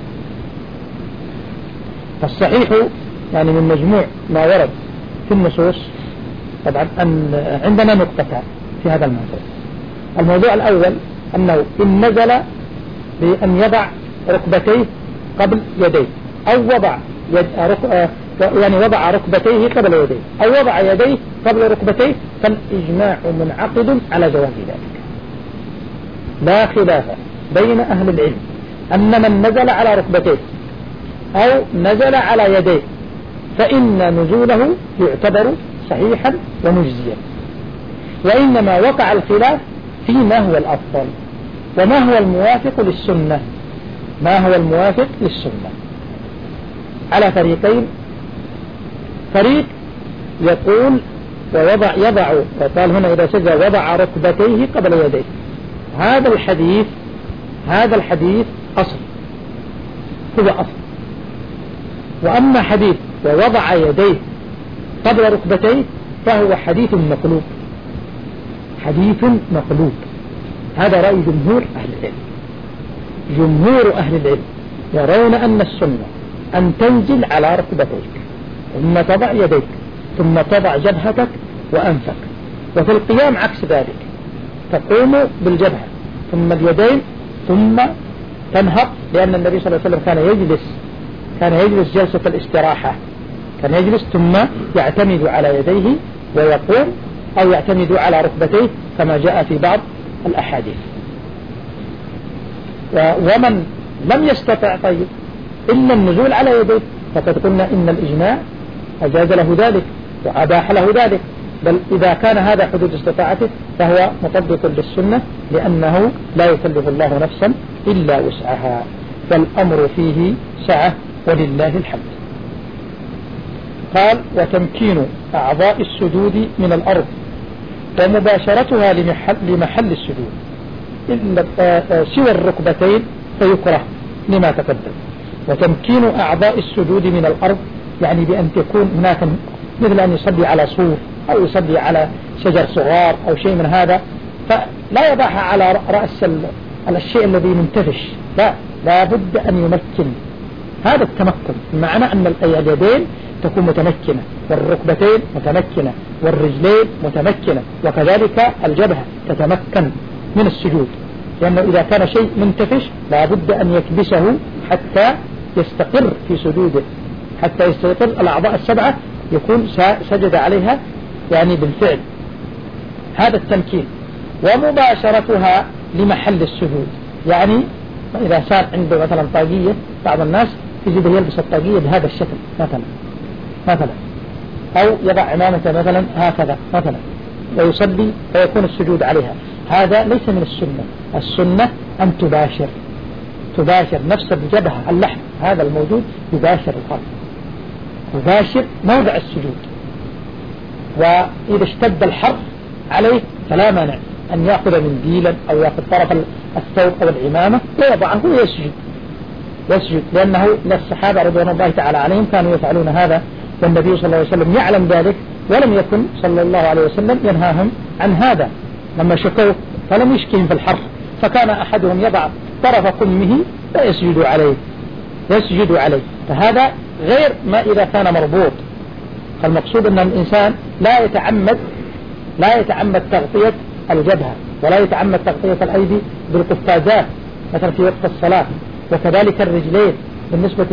Speaker 1: فالصحيح يعني من مجموع ما ورد في النصوص طبعا أن عندنا نقطتان في هذا الموضوع. الموضوع الأول أنه إن نزل بأن يضع ركبتيه قبل يديه، أو وضع يد رك... يعني وضع ركبتيه قبل يديه، أو وضع يديه قبل ركبتيه، فالإجماع منعقد على جواز ذلك، لا خلاف بين أهل العلم أن من نزل على ركبتيه أو نزل على يديه فإن نزوله يعتبر صحيحا ومجزيا، وإنما وقع الخلاف فيما هو الأفضل وما هو الموافق للسنة. ما هو الموافق للسنة على فريقين: فريق يقول ويضع يضع وقال هنا إذا سجد وضع ركبتيه قبل يديه، هذا الحديث هذا الحديث أصل، هو أصل. وأما حديث ووضع يديه قبل ركبتيه فهو حديث مقلوب، حديث مقلوب. هذا رأي جمهور أهل العلم. جمهور أهل العلم يرون أن السنة أن تنزل على ركبتيك ثم تضع يديك ثم تضع جبهتك وأنفك، وفي القيام عكس ذلك، تقوم بالجبهة ثم اليدين ثم تنهض، لأن النبي صلى الله عليه وسلم كان يجلس كان يجلس جلسة الاستراحة، كان يجلس ثم يعتمد على يديه ويقوم أو يعتمد على ركبتيه كما جاء في بعض الأحاديث. ومن لم يستطع طيب إلا النزول على يديه، فقد قلنا إن الإجماع أجاز له ذلك وأباح له ذلك، بل إذا كان هذا حدود استطاعته فهو مطبق للسنة، لأنه لا يكلف الله نفسا إلا وسعها، فالأمر فيه سعة ولله الحمد. قال وتمكين أعضاء السجود من الأرض ومباشرتها لمحل, لمحل السجود إلا سوى الركبتين فيكره لما تقدم. وتمكين أعضاء السجود من الأرض يعني بأن تكون هناك مثل أن يصلي على صوف أو يصلي على شجر صغار أو شيء من هذا، فلا يضعها على رأس الشيء الذي منتفش، لا لا بد أن يمكن. هذا التمكن معنى أن اليدين تكون متمكنة والركبتين متمكنة والرجلين متمكنة، وكذلك الجبهة تتمكن من السجود، لأنه إذا كان شيء منتفش لا بد أن يكبسه حتى يستقر في سجوده، حتى يستقر الأعضاء السبعة يكون سجد عليها يعني بالفعل. هذا التمكين. ومباشرتها لمحل السجود يعني إذا صار عنده مثلا طاقية، بعض الناس يجب يلبس الطاقية بهذا الشكل مثلا مثلا أو يضع عمامة مثلا هكذا مثلا ويصلي فيكون السجود عليها، هذا ليس من السنة. السنة أن تباشر تباشر نفس الجبهة اللحم هذا الموجود يباشر الأرض، يباشر موضع السجود. وإذا اشتد الحر عليه فلا مانع أن يأخذ منديلا أو يأخذ طرف الثوب أو العمامة ويضعه ويسجد يسجد لأنه الصحابة رضوان الله تعالى عليهم كانوا يفعلون هذا، والنبي صلى الله عليه وسلم يعلم ذلك ولم يكن صلى الله عليه وسلم ينهاهم عن هذا. لما شكوه فلم يشكهم في الحر، فكان أحدهم يضع طرف قمه ويسجد عليه يسجد عليه فهذا غير ما إذا كان مربوط. فالمقصود أن الإنسان لا يتعمد لا يتعمد تغطية الجبهة ولا يتعمد تغطية الأيدي بالقفازات مثلا في وقت الصلاة، وكذلك الرجلين بالنسبة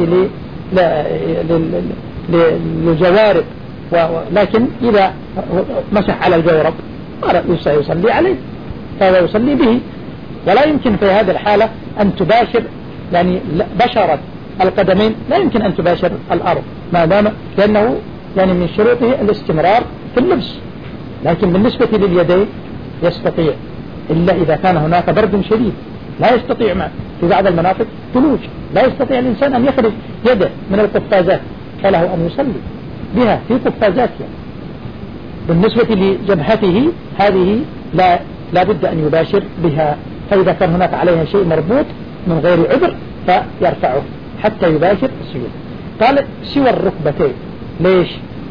Speaker 1: للجوارب، لكن إذا مسح على الجورب يصلي عليه فهو يصلي به. ولا يمكن في هذه الحالة أن تباشر يعني بشرة القدمين، لا يمكن أن تباشر الأرض ما دام، لأنه يعني من شروطه الاستمرار في اللبس. لكن بالنسبة لليدين يستطيع، إلا إذا كان هناك برد شديد لا يستطيع معه في بعض المناطق ثلوج، لا يستطيع الإنسان أن يخرج يده من القفازات، فله أن يصلي بها في قفازاتها. بالنسبة لجبهته هذه لا لا بد أن يباشر بها، فإذا كان هناك عليها شيء مربوط من غير عذر فيرفعه حتى يباشر السجود. قال سوى الركبتين، ليش؟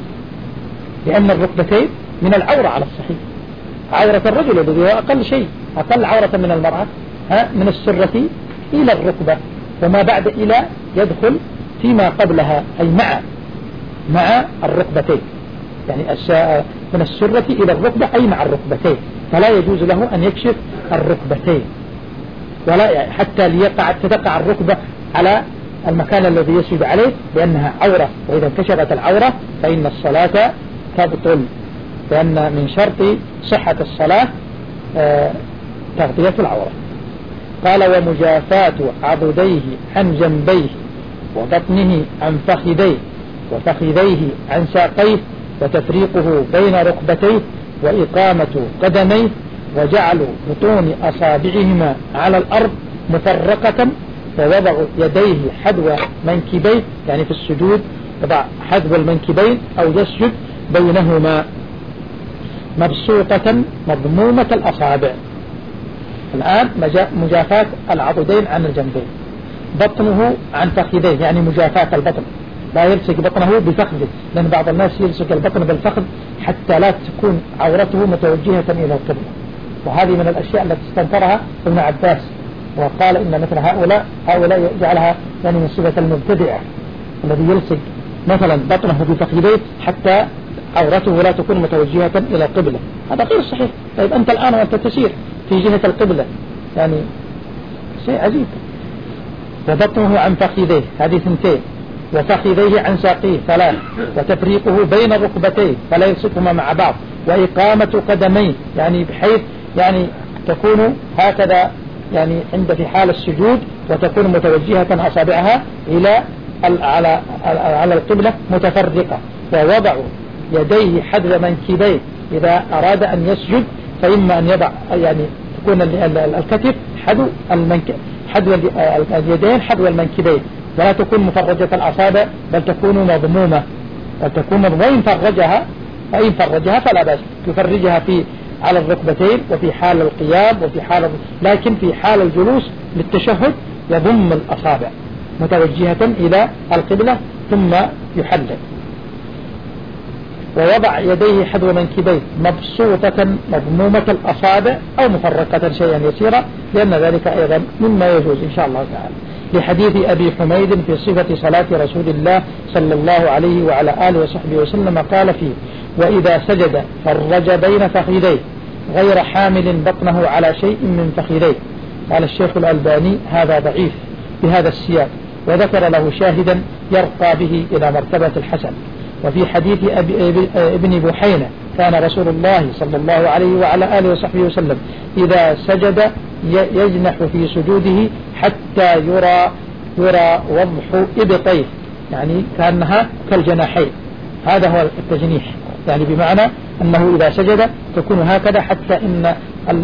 Speaker 1: لأن الركبتين من العورة على الصحيح، عورة الرجل الذي هو أقل شيء أقل عورة من المرأة ها من السرة إلى الركبة، وما بعد إلى يدخل فيما قبلها أي مع مع الركبتين، يعني من السرة إلى الركبة أي مع الركبتين، فلا يجوز له أن يكشف الركبتين ولا حتى ليقع تتقع الركبة على المكان الذي يسجد عليه لأنها عورة، وإذا انكشفت العورة فإن الصلاة تبطل، لأن من شرط صحة الصلاة آه تغطية العورة. قال ومجافاة عضديه عن جنبيه وبطنه عن فخذيه وفخذيه عن ساقيه وتفريقه بين ركبتيه وإقامة قدميه وجعل بطون أصابعهما على الأرض مفرقة ووضع يديه حذو منكبيه، يعني في السجود يضع حذو المنكبين أو يسجد بينهما مبسوطة مضمومة الأصابع. الآن مجافاة العضدين عن الجنبين، بطنه عن فخذيه يعني مجافاة البطن، لا يلصق بطنه بفخذه، لأن بعض الناس يلصق البطن بالفخذ حتى لا تكون عورته متوجهة إلى القبلة، وهذه من الأشياء التي استنكرها ابن عباس وقال إن مثل هؤلاء هؤلاء يجعلها يعني من صفة المبتدئة الذي يلصق مثلا بطنه بفخذيه حتى عورته لا تكون متوجهة إلى القبلة، هذا غير صحيح. طيب أنت الآن وأنت تسير في جهة القبلة يعني شيء عجيب. وبطنه عن فخذيه هذه ثنتين، وفخذيه عن ساقيه ثلاث، وتفريقه بين الركبتين فلا يلصقهما مع بعض وإقامة قدمين، يعني بحيث يعني تكون هكذا يعني عند في حال السجود، وتكون متوجهة أصابعها إلى على على القبلة متفرقة، ووضع يديه حذو منكبيه إذا أراد أن يسجد، فإما أن يضع يعني تكون الكتف حذو المنك حذو اليدين حذو المنكبين، ولا تكون مفرجة الأصابع بل تكون مضمومة، وتكون وإن فرجها فإن فرجها فلا بأس، يفرجها في على الركبتين وفي حال القيام وفي حال، لكن في حال الجلوس للتشهد يضم الأصابع متوجهة إلى القبلة ثم يحلل. ووضع يديه حذو منكبيه مبسوطة مضمومة الأصابع أو مفرقة شيئا يسيرا، لأن ذلك أيضا مما يجوز إن شاء الله تعالى، لحديث أبي حميد في صفة صلاة رسول الله صلى الله عليه وعلى آله وصحبه وسلم قال فيه: وإذا سجد فرج بين فخذيه غير حامل بطنه على شيء من فخذيه. قال الشيخ الألباني: هذا ضعيف بهذا السياق، وذكر له شاهدا يرقى به إلى مرتبة الحسن. وفي حديث ابن بحينة كان رسول الله صلى الله عليه وعلى آله وصحبه وسلم إذا سجد يجنح في سجوده حتى يرى يرى وضح إبطيه، يعني كأنها كالجناحين، هذا هو التجنيح، يعني بمعنى أنه إذا سجد تكون هكذا، حتى إن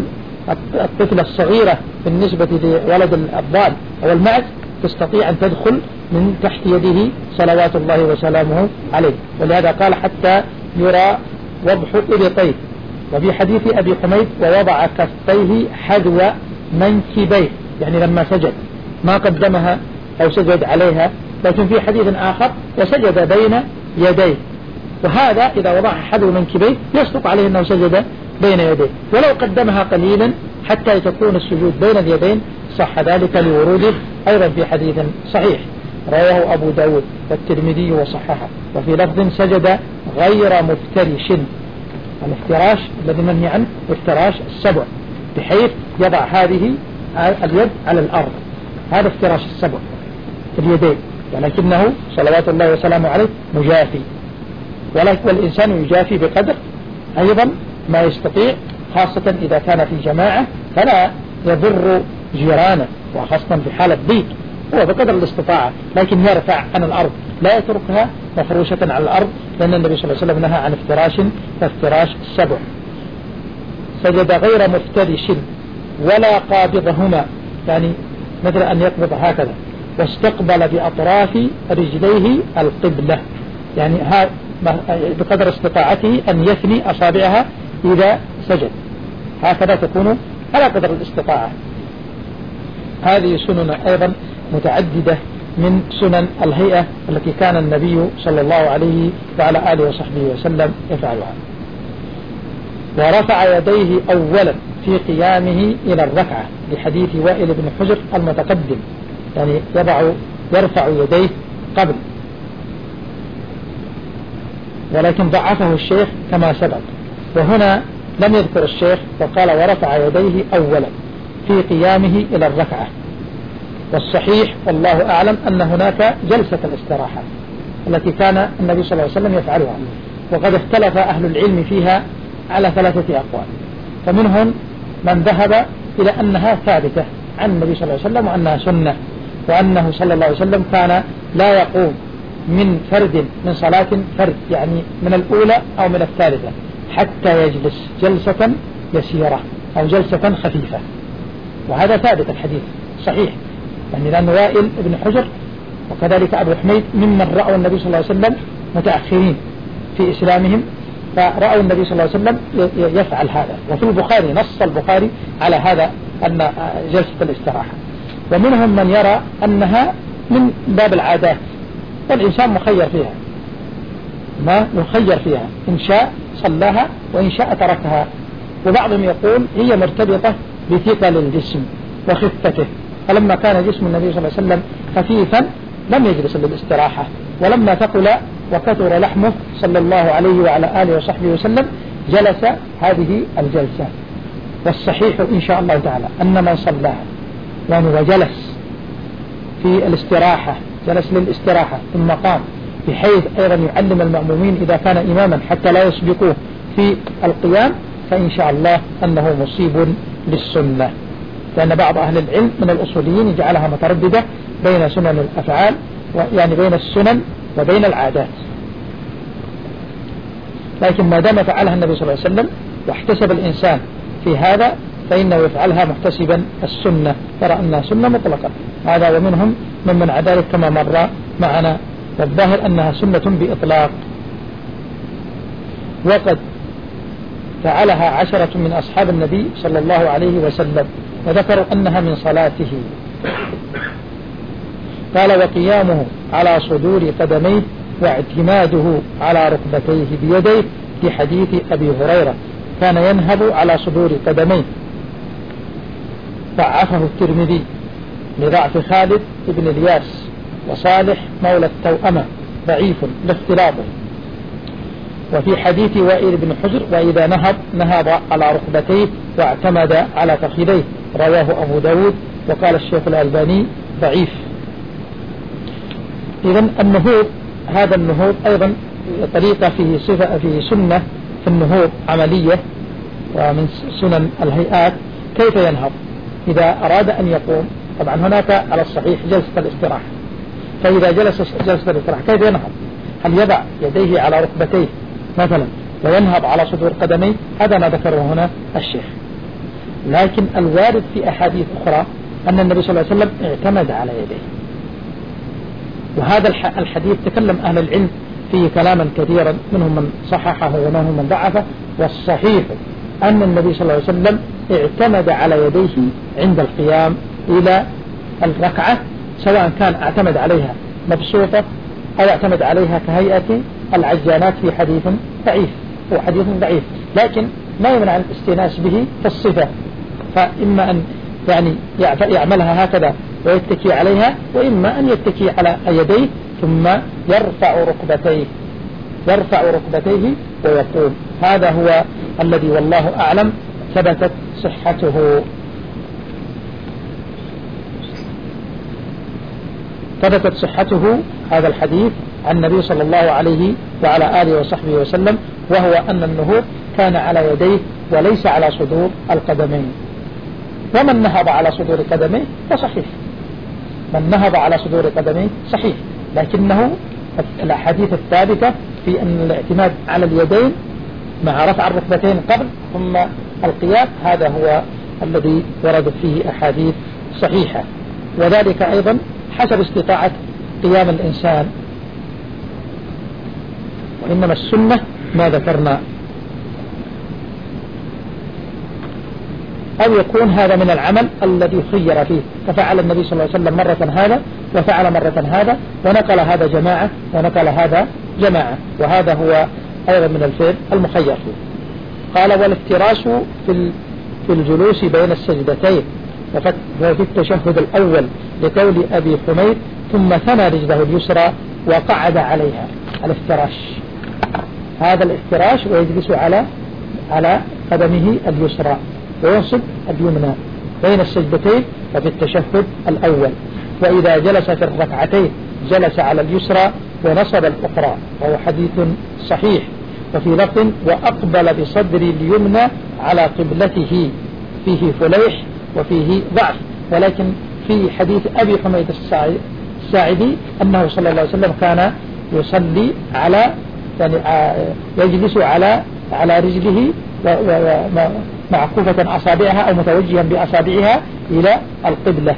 Speaker 1: الطفلة الصغيرة بالنسبة لولد الضال أو المعز تستطيع أن تدخل من تحت يده صلوات الله وسلامه عليه، ولهذا قال حتى يرى وضح إبطيه. وفي حديث أبي حميد: ووضع كفيه حذو منكبيه، يعني لما سجد ما قدمها أو سجد عليها، لكن في حديث آخر: وسجد بين يديه، وهذا إذا وضعها حذو منكبيه يصدق عليه أنه سجد بين يديه، ولو قدمها قليلا حتى تكون السجود بين اليدين صح ذلك لوروده أيضا في حديث صحيح رواه أبو داود والترمذي وصححه. وفي لفظ: سجد غير مفترش، الافتراش الذي منهي عنه افتراش السبع، بحيث يضع هذه اليد على الأرض، هذا افتراش السبع في اليدين، ولكنه صلوات الله وسلامه عليه مجافي، والإنسان يجافي بقدر أيضا ما يستطيع، خاصة إذا كان في جماعة فلا يضر جيرانه، وخاصة في حالة ضيق هو بقدر الاستطاعة، لكن يرفع عن الأرض، لا يتركها مفروشة على الأرض، لأن النبي صلى الله عليه وسلم نهى عن افتراش فافتراش السبع. سجد غير مفترش ولا قابضهما، يعني مثل أن يقبض هكذا، واستقبل بأطراف رجليه القبلة، يعني بقدر استطاعته أن يثني أصابعها إذا سجد، هكذا تكون على قدر الاستطاعة. هذه سنن أيضا متعددة من سنن الهيئة التي كان النبي صلى الله عليه وعلى آله وصحبه وسلم يفعلها. ورفع يديه أولا في قيامه إلى الركعة، لحديث وائل بن حجر المتقدم، يعني يضع يرفع يديه قبل، ولكن ضعفه الشيخ كما سبق، وهنا لم يذكر الشيخ وقال: ورفع يديه أولا في قيامه إلى الركعة. والصحيح والله أعلم أن هناك جلسة الاستراحة التي كان النبي صلى الله عليه وسلم يفعلها، وقد اختلف أهل العلم فيها على ثلاثة أقوال، فمنهم من ذهب إلى أنها ثابتة عن النبي صلى الله عليه وسلم وأنها سنة، وأنه صلى الله عليه وسلم كان لا يقوم من فرد من صلاة فرد، يعني من الأولى أو من الثالثة، حتى يجلس جلسة يسيرة أو جلسة خفيفة، وهذا ثابت الحديث صحيح، يعني لأن وائل بن حجر وكذلك أبو حميد ممن رأوا النبي صلى الله عليه وسلم متأخرين في إسلامهم، فرأوا النبي صلى الله عليه وسلم يفعل هذا، وفي البخاري نص البخاري على هذا أن جلسة الاستراحة. ومنهم من يرى أنها من باب العادات، والإنسان مخير فيها، ما يخير فيها، إن شاء صلاها وإن شاء تركها. وبعضهم يقول هي مرتبطة بثقل الجسم وخفته، فلما كان جسم النبي صلى الله عليه وسلم خفيفا لم يجلس للاستراحة، ولما ثقل وكثر لحمه صلى الله عليه وعلى آله وصحبه وسلم جلس هذه الجلسة. والصحيح إن شاء الله تعالى أن من صلاها يعني وجلس في الاستراحة، جلس للاستراحة ثم قام، بحيث أيضا يعلم المأمومين إذا كان إماما حتى لا يسبقوه في القيام فإن شاء الله أنه مصيب للسنة، لأن بعض أهل العلم من الأصوليين يجعلها مترددة بين سنن الأفعال، يعني بين السنن وبين العادات، لكن ما دام فعلها النبي صلى الله عليه وسلم واحتسب الإنسان في هذا فإنه يفعلها محتسبا السنة، ترى أنها سنة مطلقة. هذا ومنهم من منع ذلك كما مر معنا، والظاهر أنها سنة بإطلاق. وقد فعلها عشرة من أصحاب النبي صلى الله عليه وسلم وذكروا أنها من صلاته. قال وقيامه على صدور قدميه واعتماده على ركبتيه بيديه، في حديث أبي هريرة كان ينهب على صدور قدميه. ضعفه الترمذي لضعف خالد بن الياس وصالح مولى التوأمة، ضعيف لاختلاطه. وفي حديث وائل بن حجر وإذا نهب نهب على ركبتيه واعتمد على فخذيه، رواه أبو داود وقال الشيخ الألباني ضعيف. إذن النهوض، هذا النهوض أيضا طريقة فيه صفة فيه سنة في النهوض عملية، ومن سنن الهيئات كيف ينهض إذا أراد أن يقوم. طبعا هناك على الصحيح جلسة الاستراحة، فإذا جلس جلسة الاستراحة كيف ينهض؟ هل يضع يديه على ركبتيه مثلا وينهض على صدور قدميه؟ هذا ما ذكره هنا الشيخ. لكن الوارد في أحاديث أخرى أن النبي صلى الله عليه وسلم اعتمد على يديه، وهذا الحديث تكلم أهل العلم فيه كلاما كثيرا، منهم من صححه ومنهم من ضعفه. والصحيح أن النبي صلى الله عليه وسلم اعتمد على يديه عند القيام إلى الركعة، سواء كان اعتمد عليها مبسوطة أو اعتمد عليها كهيئة العجانات في حديث ضعيف، هو حديث ضعيف لكن لا يمنع الاستئناس به في الصفة. فإما أن يعني يعملها هكذا ويتكي عليها، وإما أن يتكي على يديه ثم يرفع ركبتيه يرفع ركبتيه ويقوم. هذا هو الذي والله أعلم ثبتت صحته ثبتت صحته هذا الحديث عن النبي صلى الله عليه وعلى آله وصحبه وسلم، وهو أن النهوض كان على يديه وليس على صدور القدمين. ومن نهض على صدور قدميه فصحيح، من نهض على صدور قدميه صحيح، لكنه الأحاديث الثابتة في أن الاعتماد على اليدين مع رفع الركبتين قبل ثم القيام هذا هو الذي وردت فيه أحاديث صحيحة، وذلك أيضا حسب استطاعة قيام الإنسان. وإنما السنة ما ذكرنا، أو يكون هذا من العمل الذي خير فيه، ففعل النبي صلى الله عليه وسلم مرة هذا وفعل مرة هذا، ونقل هذا جماعة ونقل هذا جماعة، وهذا هو أيضا من الفعل المخير فيه. قال والافتراش في في الجلوس بين السجدتين وفي التشهد الأول لقول أبي حميد ثم ثنى رجله اليسرى وقعد عليها. الافتراش هذا الافتراش ويجلس على على قدمه اليسرى وينصب اليمنى بين السجدتين وفي التشهد الأول. وإذا جلس في الركعتين جلس على اليسرى ونصب الأخرى، وهو حديث صحيح. وفي لفظ وأقبل بصدر اليمنى على قبلته، فيه فليح وفيه ضعف، ولكن في حديث أبي حميد الساعدي أنه صلى الله عليه وسلم كان يصلي على يعني يجلس على على رجله معكوفة أصابعها أو متوجها بأصابعها إلى القبلة.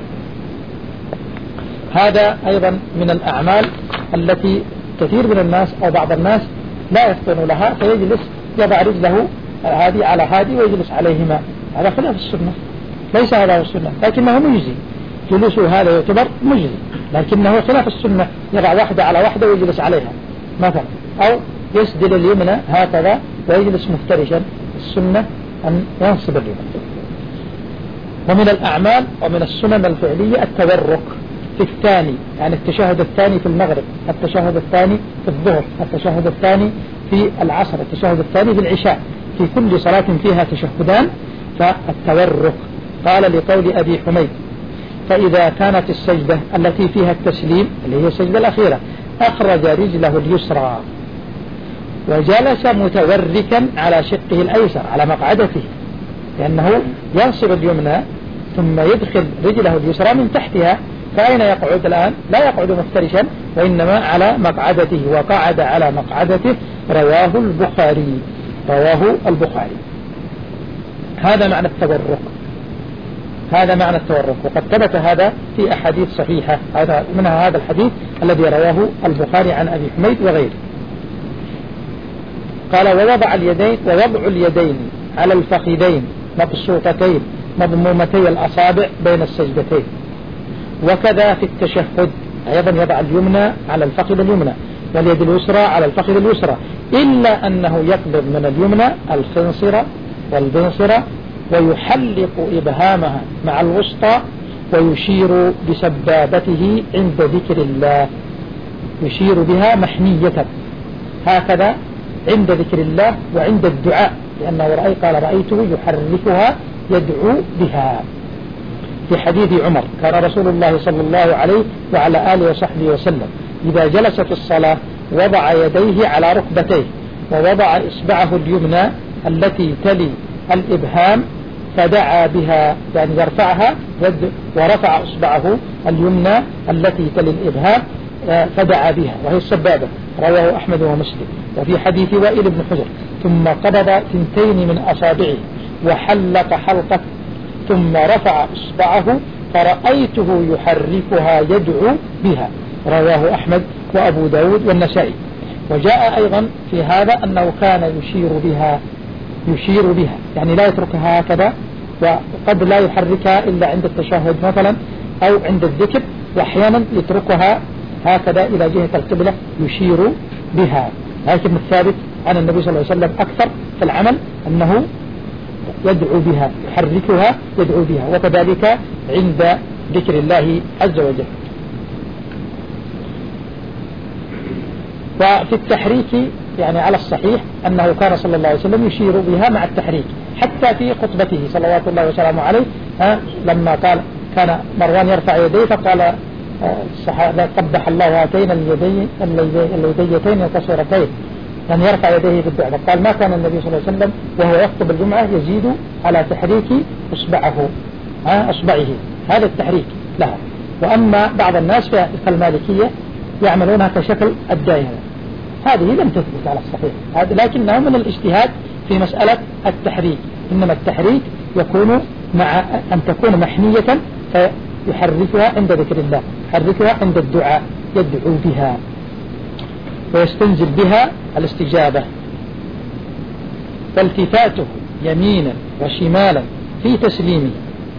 Speaker 1: هذا أيضا من الأعمال التي كثير من الناس أو بعض الناس لا يفطن لها، فيجلس يضع رجله هذه على هذه ويجلس عليهما، هذا خلاف السنة، ليس هذا هو السنة، لكنه مجزي، جلوسه هذا يعتبر مجزي، لكنه خلاف السنة، يضع واحدة على واحدة ويجلس عليها مثلا، أو يسدل اليمنى هكذا ويجلس مفترشا. السنة أن ينصب اليمنى. ومن الأعمال ومن السنن الفعلية التورك في الثاني، يعني التشهد الثاني في المغرب، التشهد الثاني في الظهر، التشهد الثاني في العصر، التشهد الثاني في العشاء، في كل صلاة فيها تشهدان فالتورك. قال لقول أبي حميد فإذا كانت السجدة التي فيها التسليم اللي هي السجدة الأخيرة أخرج رجله اليسرى وجلس متوركا على شقه الأيسر على مقعدته، لأنه ينصب اليمنى ثم يدخل رجله اليسرى من تحتها، فأين يقعد الآن؟ لا يقعد مفترشا وإنما على مقعدته، وقعد على مقعدته. رواه البخاري رواه البخاري هذا معنى التورك، هذا معنى التورك، وقد ثبت هذا في أحاديث صحيحة، هذا منها هذا الحديث الذي رواه البخاري عن أبي حميد وغيره. قال ووضع اليدين ووضع اليدين على الفخذين مبسوطتين مضمومتي الأصابع بين السجدتين. وكذا في التشهد أيضا يضع اليمنى على الفخذ اليمنى واليد اليسرى على الفخذ اليسرى، إلا أنه يقبض من اليمنى الخنصرة والبنصرة ويحلق إبهامها مع الوسطى ويشير بسبابته عند ذكر الله، يشير بها محنية هكذا عند ذكر الله وعند الدعاء، لأنه رأي قال رأيته يحركها يدعو بها. في حديث عمر كان رسول الله صلى الله عليه وعلى آله وصحبه وسلم إذا جلس في الصلاة وضع يديه على ركبتيه ووضع إصبعه اليمنى التي تلي الإبهام فدعا بها، يعني يرفعها ورفع إصبعه اليمنى التي تلي الإبهام فدعا بها وهي السبابة. رواه أحمد ومسلم. وفي حديث وائل بن حجر ثم قبض ثنتين من أصابعه وحلق حلقة ثم رفع إصبعه فرأيته يحركها يدعو بها. رواه أحمد وأبو داود والنسائي. وجاء أيضا في هذا أنه كان يشير بها يشير بها يعني لا يتركها هكذا، وقد لا يحركها إلا عند التشهد مثلا أو عند الذكر، وأحيانا يتركها هكذا إلى جهة القبلة يشير بها. لكن الثابت عن النبي صلى الله عليه وسلم أكثر في العمل أنه يدعو بها يحركها يدعو بها، وكذلك عند ذكر الله عز وجل. وفي التحريك يعني على الصحيح أنه كان صلى الله عليه وسلم يشير بها مع التحريك، حتى في خطبته صلوات الله وسلامه عليه لما قال كان مروان يرفع يديه فقال الصحابة قبح الله هاتين اليدين الليديتين القصيرتين، يعني يرفع يديه في الدعاء. قال ما كان النبي صلى الله عليه وسلم وهو يخطب الجمعة يزيد على تحريك أصبعه أصبعه هذا التحريك لها. وأما بعض الناس كالمالكية يعملونها كشكل الدائرة، هذه لم تثبت على الصحيح، لكنه من الاجتهاد في مسألة التحريك. إنما التحريك يكون مع أن تكون محنية فيحركها عند ذكر الله، يحركها عند الدعاء يدعو بها ويستنزل بها الاستجابة. فالتفاته يمينا وشمالا في تسليمه،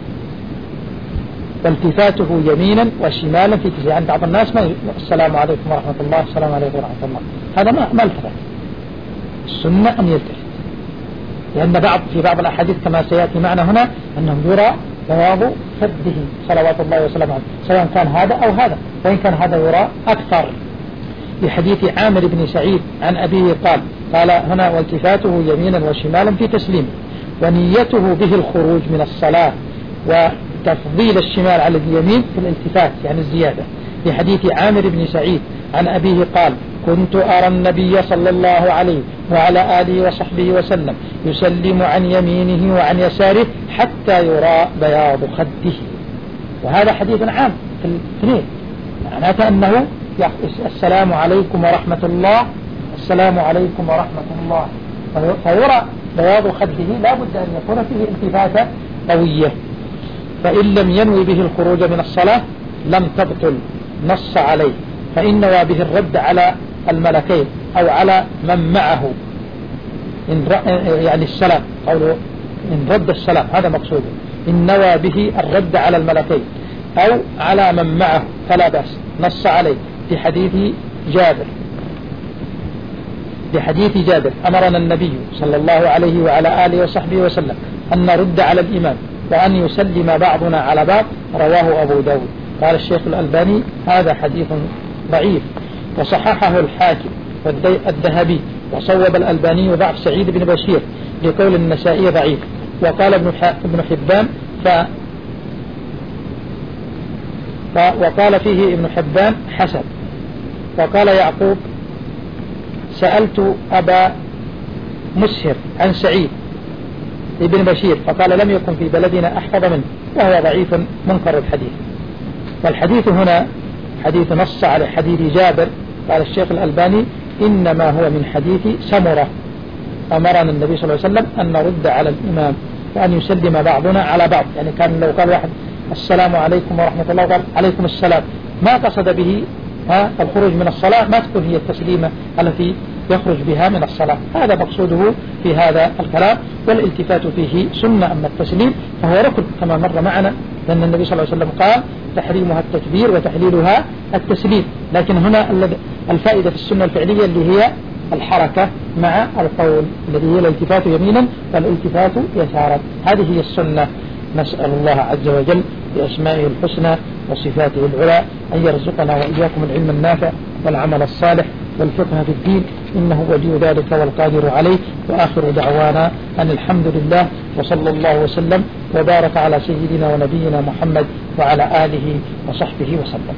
Speaker 1: فالتفاته يمينا وشمالا في تسليمه. عند بعض الناس ما السلام عليكم ورحمة الله السلام عليكم ورحمة الله، هذا ما ما التفت. السنة أن يلتفت، لأن بعض في بعض الأحاديث كما سيأتي معنا هنا أنه يرى بياض خده صلوات الله وسلامه عليه، سواء كان هذا أو هذا، وإن كان هذا يرى أكثر. في حديث عامر بن سعيد عن أبيه قال قال هنا والتفاته يمينا وشمالا في تسليمه، ونيته به الخروج من الصلاة وتفضيل الشمال على اليمين في الالتفات يعني الزيادة. في حديث عامر بن سعيد عن أبيه قال كنت أرى النبي صلى الله عليه وعلى آله وصحبه وسلم يسلم عن يمينه وعن يساره حتى يرى بياض خده. وهذا حديث عام في الاثنين، معناته أنه السلام عليكم ورحمة الله السلام عليكم ورحمة الله، فيرى بياض خده لا بد أن يكون فيه التفاتة قوية. فإن لم ينوي به الخروج من الصلاة لم تبطل، نص عليه، فإن نوى به الرد على الملكين أو على من معه، إن يعني السلام قوله إن رد السلام هذا مقصوده، إن نوى به الرد على الملكين أو على من معه فلا بأس، نص عليه. في حديث جابر في حديث جابر أمرنا النبي صلى الله عليه وعلى آله وصحبه وسلم أن نرد على الإمام وأن يسلم بعضنا على بعض. رواه أبو داود. قال الشيخ الألباني هذا حديث ضعيف، وصححه الحاكم والذهبي، وصوب الألباني ضعف سعيد بن بشير لقول النسائي ضعيف. وقال ابن حبان ف... ف... وقال فيه ابن حبان حسن. وقال يعقوب سألت أبا مسهر عن سعيد ابن بشير فقال لم يكن في بلدنا أحفظ منه، وهو ضعيف منكر الحديث. والحديث هنا حديث نص على حديث جابر، قال الشيخ الألباني إنما هو من حديث سمرة، أمرنا النبي صلى الله عليه وسلم أن نرد على الإمام وأن يسلم بعضنا على بعض. يعني كان لو قال واحد السلام عليكم ورحمة الله وقال عليكم السلام، ما قصد به ها الخروج من الصلاة، ما تكون هي التسليمة التي يخرج بها من الصلاة. هذا مقصوده في هذا الكلام. والالتفات فيه سنة، أما التسليم فهو ركن كما مر معنا، لأن النبي صلى الله عليه وسلم قال تحريمها التكبير وتحليلها التسليم. لكن هنا الفائدة في السنة الفعلية اللي هي الحركة مع القول، الذي هي الالتفات يمينا والالتفات يسارا. هذه هي السنة. نسأل الله عز وجل بأسمائه الحسنى وصفاته العلى أن يرزقنا وإياكم العلم النافع والعمل الصالح والفقه في الدين، إنه ولي ذلك والقادر عليه. وآخر دعوانا أن الحمد لله، وصلى الله وسلم وبارك على سيدنا ونبينا محمد وعلى آله وصحبه وسلم.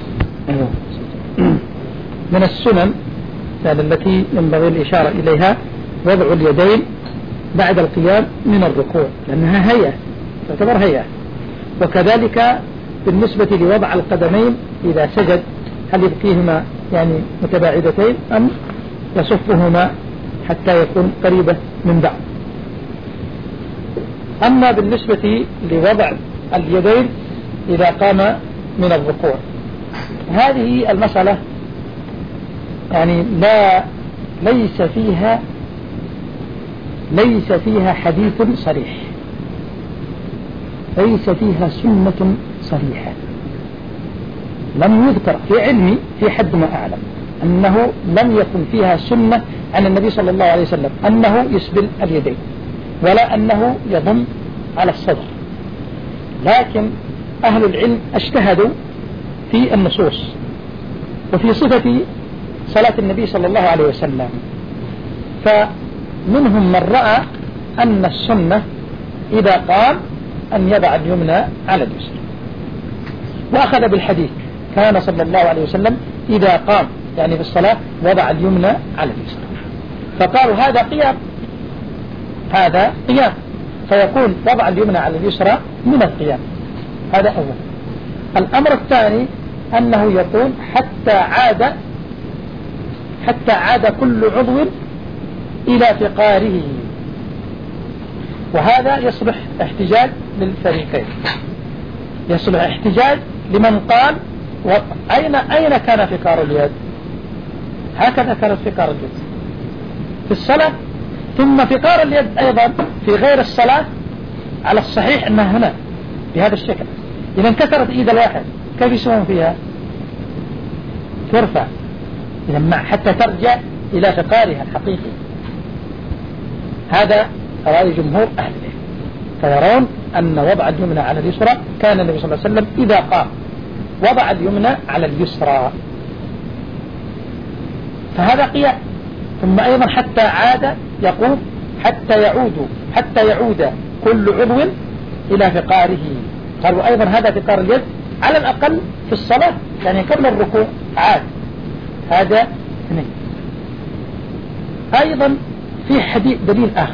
Speaker 1: من السنن يعني التي ينبغي الإشارة إليها وضع اليدين بعد القيام من الركوع، لأنها هيئة تعتبر هيئة. وكذلك بالنسبة لوضع القدمين إذا سجد، هل يبقيهما يعني متباعدتين أم يصفهما حتى يكون قريبة من بعض. أما بالنسبة لوضع اليدين إذا قام من الركوع، هذه المسألة يعني لا ليس فيها ليس فيها حديث صريح، ليس فيها سنة صريحة. لم يذكر في علمي في حد ما أعلم أنه لم يكن فيها سنة عن النبي صلى الله عليه وسلم أنه يسبل اليدين ولا أنه يضم على الصدر. لكن أهل العلم اجتهدوا في النصوص وفي صفة صلاة النبي صلى الله عليه وسلم، فمنهم من رأى أن السنة إذا قام أن يضع اليمنى على اليسر، وأخذ بالحديث كان صلى الله عليه وسلم إذا قام يعني في الصلاة وضع اليمنى على اليسر، فقالوا هذا قيام، هذا قيام، فيكون وضع اليمنى على اليسرى من القيام. هذا أول. الأمر الثاني أنه يقول حتى عاد حتى عاد كل عضو إلى فقاره، وهذا يصبح احتجاج للفريقين، يصبح احتجاج لمن قال أين أين كان فقار اليد؟ هكذا كانت فقار اليد في الصلاة، ثم فقار اليد أيضا في غير الصلاة على الصحيح أنها هنا بهذا الشكل. إذا انكسرت إيد الواحد كيف يسوون فيها؟ ترفع إذا مع حتى ترجع إلى فقارها الحقيقي. هذا رأي جمهور أهل العلم، فيرون أن وضع اليمنى على اليسرى كان النبي صلى الله عليه وسلم إذا قام وضع اليمنى على اليسرى، فهذا قيام. ثم أيضا حتى عاد يقوم حتى يعود حتى يعود كل عضو إلى فقاره، قالوا أيضا هذا فقار اليد على الأقل في الصلاة، يعني قبل الركوع عاد. هذا اثنين. أيضا في حديث دليل آخر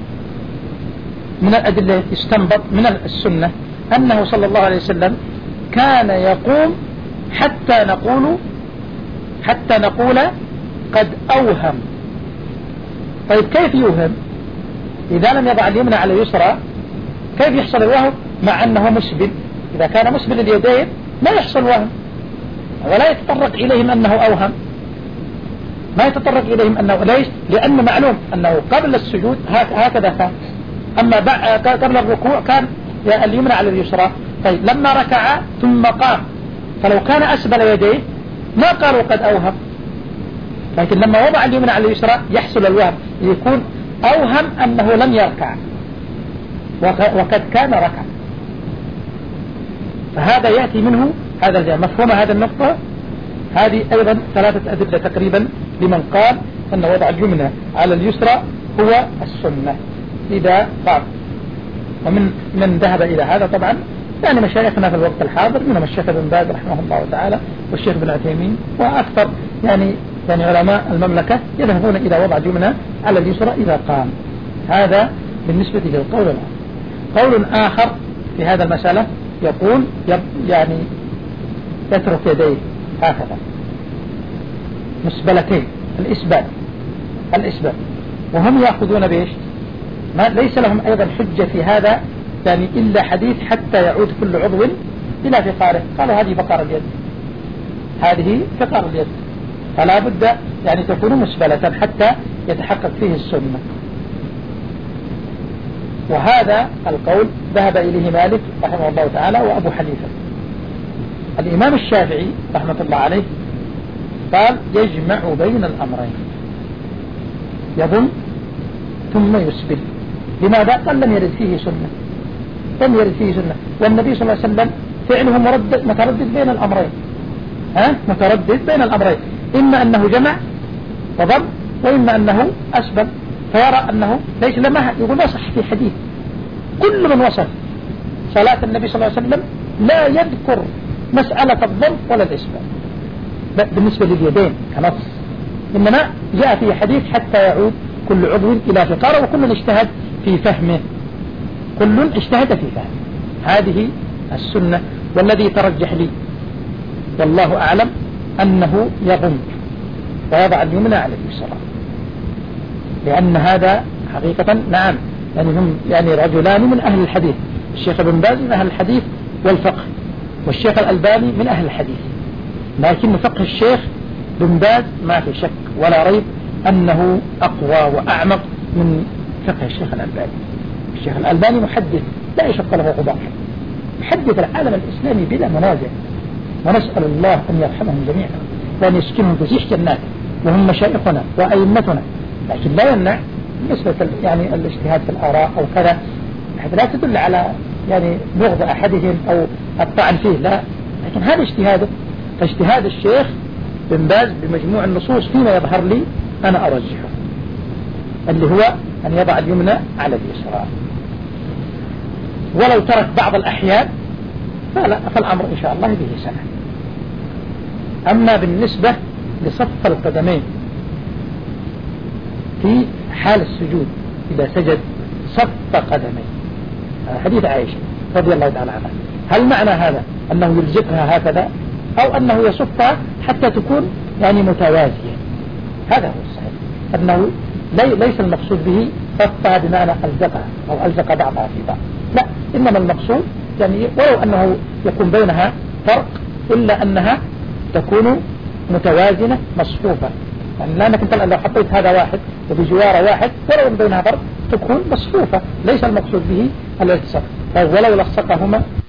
Speaker 1: من الأدلة يستنبط من السنة أنه صلى الله عليه وسلم كان يقوم حتى نقول حتى نقول قد أوهم. طيب كيف يوهم إذا لم يضع اليمنى على اليسرى؟ كيف يحصل الوهم مع أنه مسبل؟ إذا كان مسبل اليدين ما يحصل وهم، ولا يتطرق إليهم أنه أوهم، ما يتطرق إليهم أنه ليش؟ لأنه معلوم أنه قبل السجود هكذا كان، أما قبل الركوع كان اليمنى على اليسرى. طيب لما ركع ثم قام، فلو كان أسبل يديه ما قالوا قد أوهم، لكن لما وضع اليمنى على اليسرى يحصل الوهم، يكون أوهم أنه لم يركع وقد كان ركع. فهذا يأتي منه هذا الجانب. مفهوم هذا النقطة؟ هذه أيضا ثلاثة أدلة تقريبا لمن قال أن وضع اليمنى على اليسرى هو السنة إذا قام. ومن من ذهب إلى هذا طبعا يعني مشايخنا في الوقت الحاضر، منهم الشيخ ابن باز رحمه الله تعالى والشيخ ابن عثيمين، وأكثر يعني يعني علماء المملكة يذهبون إلى وضع اليمنى على اليسرى إذا قام. هذا بالنسبة للقول الآخر. قول آخر في هذا المسألة يقول يعني يترك يديه هكذا مسبلتين، الإسبال الإسبال وهم يأخذون بإيش؟ ما ليس لهم أيضا حجة في هذا يعني إلا حديث حتى يعود كل عضو إلى فقاره. قالوا هذه فقار اليد، هذه فقار اليد، فلا بد يعني تكون مسبلة حتى يتحقق فيه السنة. وهذا القول ذهب إليه مالك رحمه الله تعالى وأبو حنيفة. الإمام الشافعي رحمة الله عليه قال يجمع بين الأمرين، يضم ثم يسبل. لماذا؟ قال لم يرد فيه سنة، لم يرد فيه سنة، والنبي صلى الله عليه وسلم فعله مردد متردد بين الأمرين، ها متردد بين الأمرين، إما أنه جمع وضم وإما أنه أسبل. فيرى أنه ليس لما يقول ما صح في حديث كل من وصف صلاة النبي صلى الله عليه وسلم لا يذكر مسألة الضم ولا الإسبال بالنسبة لليدين كنص، إنما جاء في حديث حتى يعود كل عضو إلى فقاره، وكل اجتهد في فهمه، كل اجتهد في فهمه. هذه السنة، والذي ترجح لي والله أعلم أنه يضم ويضع اليمنى على اليسرى، لأن هذا حقيقة نعم يعني هم يعني رجلان من أهل الحديث، الشيخ ابن باز من أهل الحديث والفقه، والشيخ الألباني من أهل الحديث، لكن فقه الشيخ ابن باز ما في شك ولا ريب أنه أقوى وأعمق من فقه الشيخ الألباني. الشيخ الألباني محدث لا يشق له غبار، محدث العالم الإسلامي بلا منازع، ونسأل الله أن يرحمهم جميعا وأن يسكنهم فسيح جناته، وهم مشايخنا وأئمتنا، لكن لا يمنع بالنسبة يعني الاجتهاد في الآراء أو كذا لا تدل على يعني بغض أحدهم أو الطعن فيه، لا، لكن هذا اجتهاده. فاجتهاد الشيخ بن باز بمجموع النصوص فيما يظهر لي أنا أرجحه، اللي هو أن يضع اليمنى على اليسرى، ولو ترك بعض الأحيان فلا فالأمر إن شاء الله به سنة. أما بالنسبة لصف القدمين في حال السجود إذا سجد صف قدمين، حديث عائشة رضي الله تعالى عنها، هل معنى هذا أنه يلزقها هكذا أو أنه يصفها حتى تكون يعني متوازية؟ هذا هو الصحيح، أنه ليس المقصود به صفها بمعنى ألزقها أو ألزق بعضها في بعض، لا، إنما المقصود يعني ولو أنه يكون بينها فرق إلا أنها تكون متوازنة مصفوفة، يعني لأنك انت لو حطيت هذا واحد وبجواره واحد ولو بينها فرق تكون مصفوفة، ليس المقصود به الالتصاق. طيب ولو لصقهما